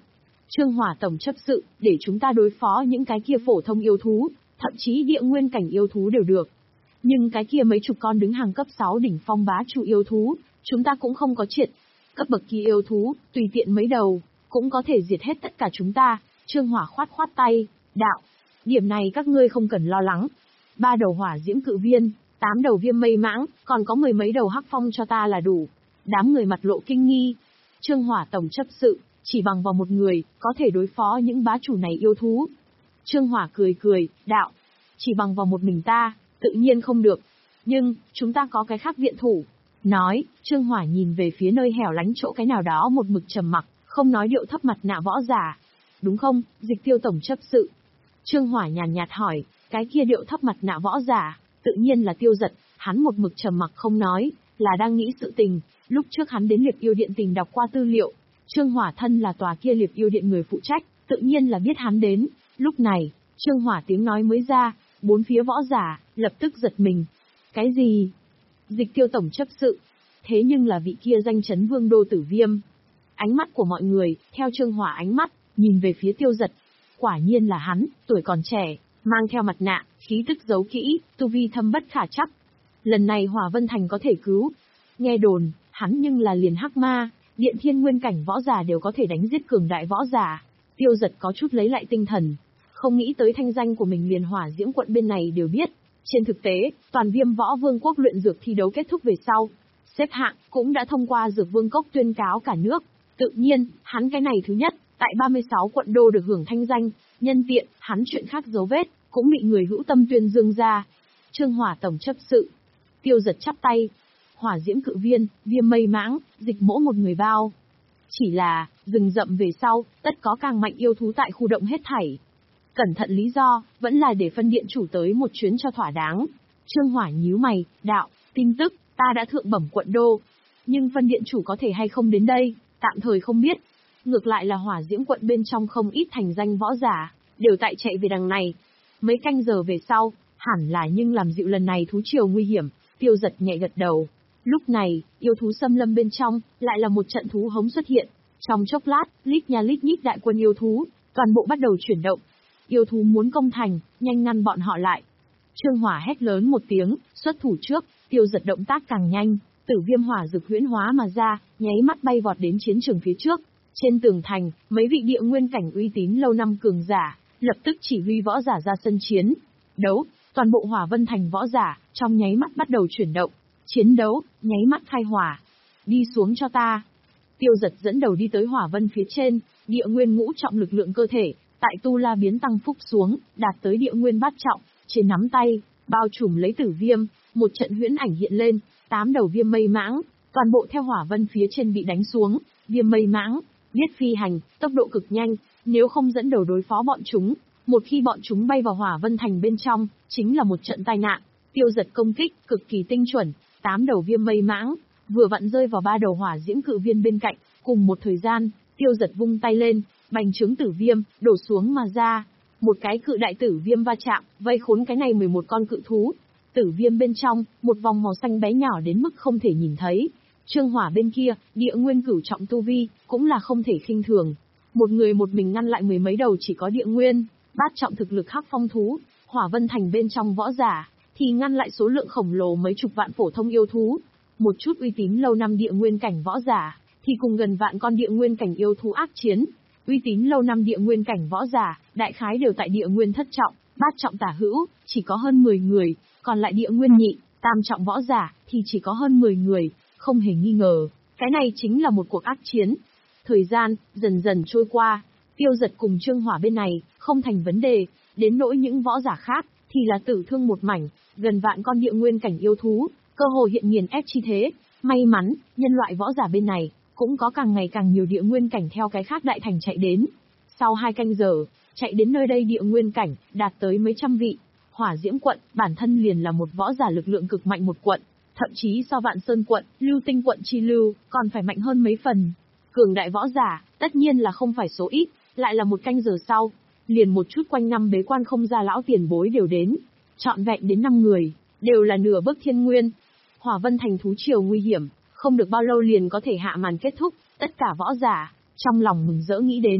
Trương Hỏa tổng chấp sự, để chúng ta đối phó những cái kia phổ thông yêu thú, thậm chí địa nguyên cảnh yêu thú đều được. Nhưng cái kia mấy chục con đứng hàng cấp sáu đỉnh phong bá chủ yêu thú, chúng ta cũng không có triệt. Cấp bậc kia yêu thú, tùy tiện mấy đầu, cũng có thể diệt hết tất cả chúng ta. Trương Hỏa khoát khoát tay, đạo. Điểm này các ngươi không cần lo lắng. Ba đầu hỏa diễm cự viên, tám đầu viêm mây mãng, còn có mười mấy đầu hắc phong cho ta là đủ. Đám người mặt lộ kinh nghi. Trương Hỏa tổng chấp sự, chỉ bằng vào một người, có thể đối phó những bá chủ này yêu thú. Trương Hỏa cười cười, đạo. Chỉ bằng vào một mình ta, tự nhiên không được. Nhưng, chúng ta có cái khác viện thủ. Nói, Trương Hỏa nhìn về phía nơi hẻo lánh chỗ cái nào đó một mực trầm mặc, không nói điệu thấp mặt nạ võ giả. Đúng không, Dịch Tiêu tổng chấp sự? Trương Hỏa nhàn nhạt hỏi, cái kia điệu thấp mặt nạ võ giả, tự nhiên là Tiêu Giật, hắn một mực trầm mặc không nói, là đang nghĩ sự tình. Lúc trước hắn đến Liệp Yêu Điện tìm đọc qua tư liệu, Trương Hỏa thân là tòa kia Liệp Yêu Điện người phụ trách, tự nhiên là biết hắn đến. Lúc này, Trương Hỏa tiếng nói mới ra, bốn phía võ giả, lập tức giật mình. Cái gì? Dịch Tiêu tổng chấp sự. Thế nhưng là vị kia danh chấn vương đô Tử Viêm. Ánh mắt của mọi người, theo Trương Hỏa ánh mắt, nhìn về phía Tiêu Giật. Quả nhiên là hắn, tuổi còn trẻ, mang theo mặt nạ, khí tức giấu kỹ, tu vi thâm bất khả trắc. Lần này Hỏa Vân Thành có thể cứu. Nghe đồn, hắn nhưng là liền hắc ma, điện thiên nguyên cảnh võ giả đều có thể đánh giết cường đại võ giả. Tiêu Giật có chút lấy lại tinh thần. Không nghĩ tới thanh danh của mình liền Hỏa Diễm quận bên này đều biết. Trên thực tế, toàn Viêm Võ Vương quốc luyện dược thi đấu kết thúc về sau, xếp hạng cũng đã thông qua Dược Vương cốc tuyên cáo cả nước. Tự nhiên, hắn cái này thứ nhất, tại ba mươi sáu quận đô được hưởng thanh danh, nhân tiện, hắn chuyện khác dấu vết, cũng bị người hữu tâm tuyên dương ra. Trương Hỏa tổng chấp sự. Tiêu Giật chắp tay. Hỏa Diễm cự viên, viêm mây mãng, dịch mỗ một người bao. Chỉ là, rừng rậm về sau, tất có càng mạnh yêu thú tại khu động hết thảy. Cẩn thận lý do, vẫn là để phân điện chủ tới một chuyến cho thỏa đáng. Trương Hỏa nhíu mày, đạo, tin tức, ta đã thượng bẩm quận đô. Nhưng phân điện chủ có thể hay không đến đây, tạm thời không biết. Ngược lại là Hỏa Diễm quận bên trong không ít thành danh võ giả, đều tại chạy về đằng này. Mấy canh giờ về sau, hẳn là nhưng làm dịu lần này thú triều nguy hiểm. Tiêu Giật nhẹ gật đầu. Lúc này, yêu thú xâm lâm bên trong, lại là một trận thú hống xuất hiện. Trong chốc lát, lít nha lít nhít đại quân yêu thú, toàn bộ bắt đầu chuyển động. Yêu thú muốn công thành, nhanh ngăn bọn họ lại. Trương Hỏa hét lớn một tiếng, xuất thủ trước, Tiêu Giật động tác càng nhanh, Tử Viêm hỏa dược huyễn hóa mà ra, nháy mắt bay vọt đến chiến trường phía trước. Trên tường thành, mấy vị địa nguyên cảnh uy tín lâu năm cường giả, lập tức chỉ huy võ giả ra sân chiến. Đấu, toàn bộ Hỏa Vân Thành võ giả, trong nháy mắt bắt đầu chuyển động. Chiến đấu, nháy mắt khai hỏa. Đi xuống cho ta. Tiêu Giật dẫn đầu đi tới Hỏa Vân phía trên, địa nguyên ngũ trọng lực lượng cơ thể, tại tu la biến tăng phúc xuống, đạt tới địa nguyên bát trọng, trên nắm tay, bao trùm lấy Tử Viêm, một trận huyễn ảnh hiện lên, tám đầu viêm mây mãng, toàn bộ theo Hỏa Vân phía trên bị đánh xuống, viêm mây mãng, biết phi hành, tốc độ cực nhanh, nếu không dẫn đầu đối phó bọn chúng, một khi bọn chúng bay vào Hỏa Vân Thành bên trong, chính là một trận tai nạn. Tiêu Giật công kích, cực kỳ tinh chuẩn, tám đầu viêm mây mãng, vừa vặn rơi vào ba đầu hỏa diễm cự viên bên cạnh, cùng một thời gian, Tiêu Giật vung tay lên, bành trướng tử viêm, đổ xuống mà ra. Một cái cự đại tử viêm va chạm, vây khốn cái này mười một con cự thú. Tử viêm bên trong, một vòng màu xanh bé nhỏ đến mức không thể nhìn thấy. Trương Hỏa bên kia, địa nguyên cửu trọng tu vi, cũng là không thể khinh thường. Một người một mình ngăn lại mười mấy đầu chỉ có địa nguyên, bát trọng thực lực hắc phong thú. Hỏa Vân Thành bên trong võ giả, thì ngăn lại số lượng khổng lồ mấy chục vạn phổ thông yêu thú. Một chút uy tín lâu năm địa nguyên cảnh võ giả, thì cùng gần vạn con địa nguyên cảnh yêu thú ác chiến. Uy tín lâu năm địa nguyên cảnh võ giả, đại khái đều tại địa nguyên thất trọng, bát trọng tả hữu, chỉ có hơn mười người, còn lại địa nguyên nhị, tam trọng võ giả, thì chỉ có hơn mười người, không hề nghi ngờ. Cái này chính là một cuộc ác chiến. Thời gian, dần dần trôi qua, Tiêu Giật cùng Trương Hỏa bên này, không thành vấn đề, đến nỗi những võ giả khác, thì là tử thương một mảnh, gần vạn con địa nguyên cảnh yêu thú, cơ hồ hiện nghiền ép chi thế. May mắn, nhân loại võ giả bên này, cũng có càng ngày càng nhiều địa nguyên cảnh theo cái khác đại thành chạy đến. Sau hai canh giờ, chạy đến nơi đây địa nguyên cảnh, đạt tới mấy trăm vị. Hỏa Diễm quận, bản thân liền là một võ giả lực lượng cực mạnh một quận, thậm chí so Vạn Sơn quận, Lưu Tinh quận chi lưu, còn phải mạnh hơn mấy phần. Cường đại võ giả, tất nhiên là không phải số ít, lại là một canh giờ sau, liền một chút quanh năm bế quan không ra lão tiền bối đều đến, trọn vẹn đến năm người, đều là nửa bước thiên nguyên. Hỏa Vân Thành thú triều nguy hiểm, không được bao lâu liền có thể hạ màn kết thúc, tất cả võ giả, trong lòng mừng rỡ nghĩ đến,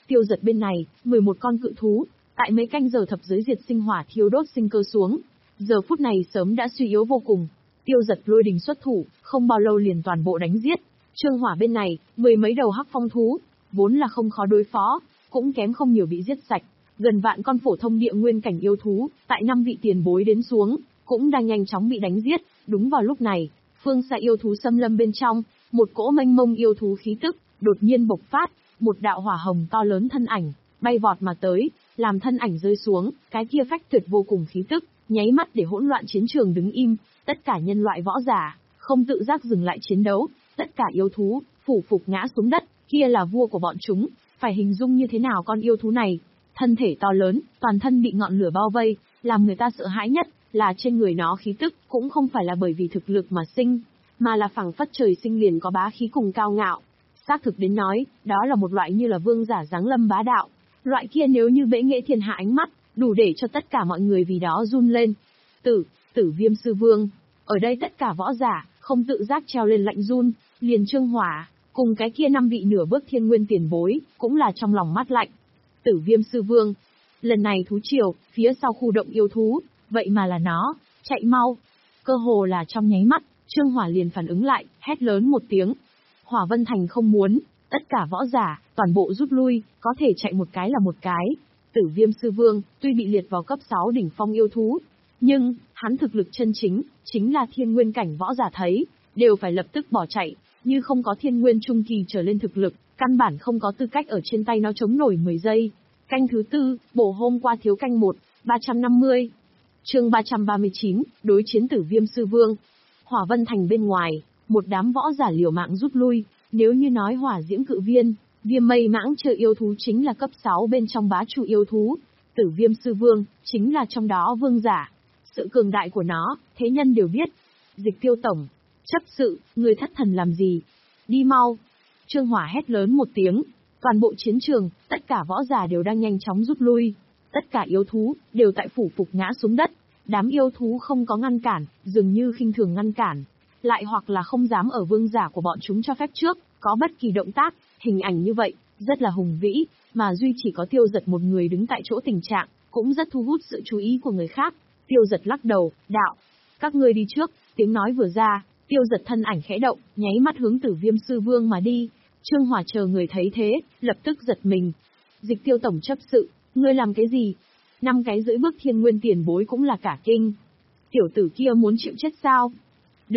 Tiêu Giật bên này, mười một con cự thú, tại mấy canh giờ thập giới diệt sinh hỏa thiêu đốt sinh cơ xuống, giờ phút này sớm đã suy yếu vô cùng. Tiêu Giật lôi đình xuất thủ, không bao lâu liền toàn bộ đánh giết. Trương Hỏa bên này, mười mấy đầu hắc phong thú, vốn là không khó đối phó, cũng kém không nhiều bị giết sạch. Gần vạn con phổ thông địa nguyên cảnh yêu thú, tại năm vị tiền bối đến xuống, cũng đang nhanh chóng bị đánh giết. Đúng vào lúc này, phương xa yêu thú xâm lâm bên trong, một cỗ mênh mông yêu thú khí tức đột nhiên bộc phát, một đạo hỏa hồng to lớn thân ảnh bay vọt mà tới, làm thân ảnh rơi xuống, cái kia phách tuyệt vô cùng khí tức, nháy mắt để hỗn loạn chiến trường đứng im, tất cả nhân loại võ giả không tự giác dừng lại chiến đấu, tất cả yêu thú phủ phục ngã xuống đất, kia là vua của bọn chúng, phải hình dung như thế nào con yêu thú này, thân thể to lớn, toàn thân bị ngọn lửa bao vây, làm người ta sợ hãi nhất là trên người nó khí tức cũng không phải là bởi vì thực lực mà sinh, mà là phẳng phất trời sinh liền có bá khí cùng cao ngạo. Xác thực đến nói, đó là một loại như là vương giả giáng lâm bá đạo. Loại kia nếu như bệ nghệ thiên hạ ánh mắt, đủ để cho tất cả mọi người vì đó run lên. Tử, Tử Viêm sư vương. Ở đây tất cả võ giả, không tự giác treo lên lạnh run, liền Trương Hỏa, cùng cái kia năm vị nửa bước thiên nguyên tiền bối, cũng là trong lòng mát lạnh. Tử Viêm sư vương. Lần này thú triều, phía sau khu động yêu thú, vậy mà là nó, chạy mau. Cơ hồ là trong nháy mắt, Trương Hỏa liền phản ứng lại, hét lớn một tiếng. Hỏa Vân Thành không muốn, tất cả võ giả, toàn bộ rút lui, có thể chạy một cái là một cái. Tử Viêm sư vương, tuy bị liệt vào cấp sáu đỉnh phong yêu thú, nhưng, hắn thực lực chân chính, chính là thiên nguyên cảnh võ giả thấy, đều phải lập tức bỏ chạy, như không có thiên nguyên trung kỳ trở lên thực lực, căn bản không có tư cách ở trên tay nó chống nổi mười giây. Canh thứ tư, bổ hôm qua thiếu canh một, ba trăm năm mươi. Chương ba trăm ba mươi chín, đối chiến Tử Viêm sư vương. Hỏa Vân Thành bên ngoài, một đám võ giả liều mạng rút lui, nếu như nói Hỏa Diễm Cự Viên, Viêm Mây Mãng Trợ yêu thú chính là cấp sáu bên trong bá chủ yêu thú, Tử Viêm sư vương chính là trong đó vương giả. Sự cường đại của nó, thế nhân đều biết. Dịch Tiêu tổng, chấp sự, người thất thần làm gì? Đi mau. Trương Hỏa hét lớn một tiếng, toàn bộ chiến trường, tất cả võ giả đều đang nhanh chóng rút lui. Tất cả yêu thú, đều tại phủ phục ngã xuống đất. Đám yêu thú không có ngăn cản, dường như khinh thường ngăn cản. Lại hoặc là không dám ở vương giả của bọn chúng cho phép trước, có bất kỳ động tác, hình ảnh như vậy, rất là hùng vĩ, mà duy chỉ có Tiêu Giật một người đứng tại chỗ tình trạng, cũng rất thu hút sự chú ý của người khác. Tiêu Giật lắc đầu, đạo, các ngươi đi trước, tiếng nói vừa ra, Tiêu Giật thân ảnh khẽ động, nháy mắt hướng Tử Viêm sư vương mà đi. Trương Hỏa chờ người thấy thế, lập tức giật mình. Dịch Tiêu tổng chấp sự, ngươi làm cái gì? Năm cái rưỡi bước thiên nguyên tiền bối cũng là cả kinh. Tiểu tử kia muốn chịu chết sao?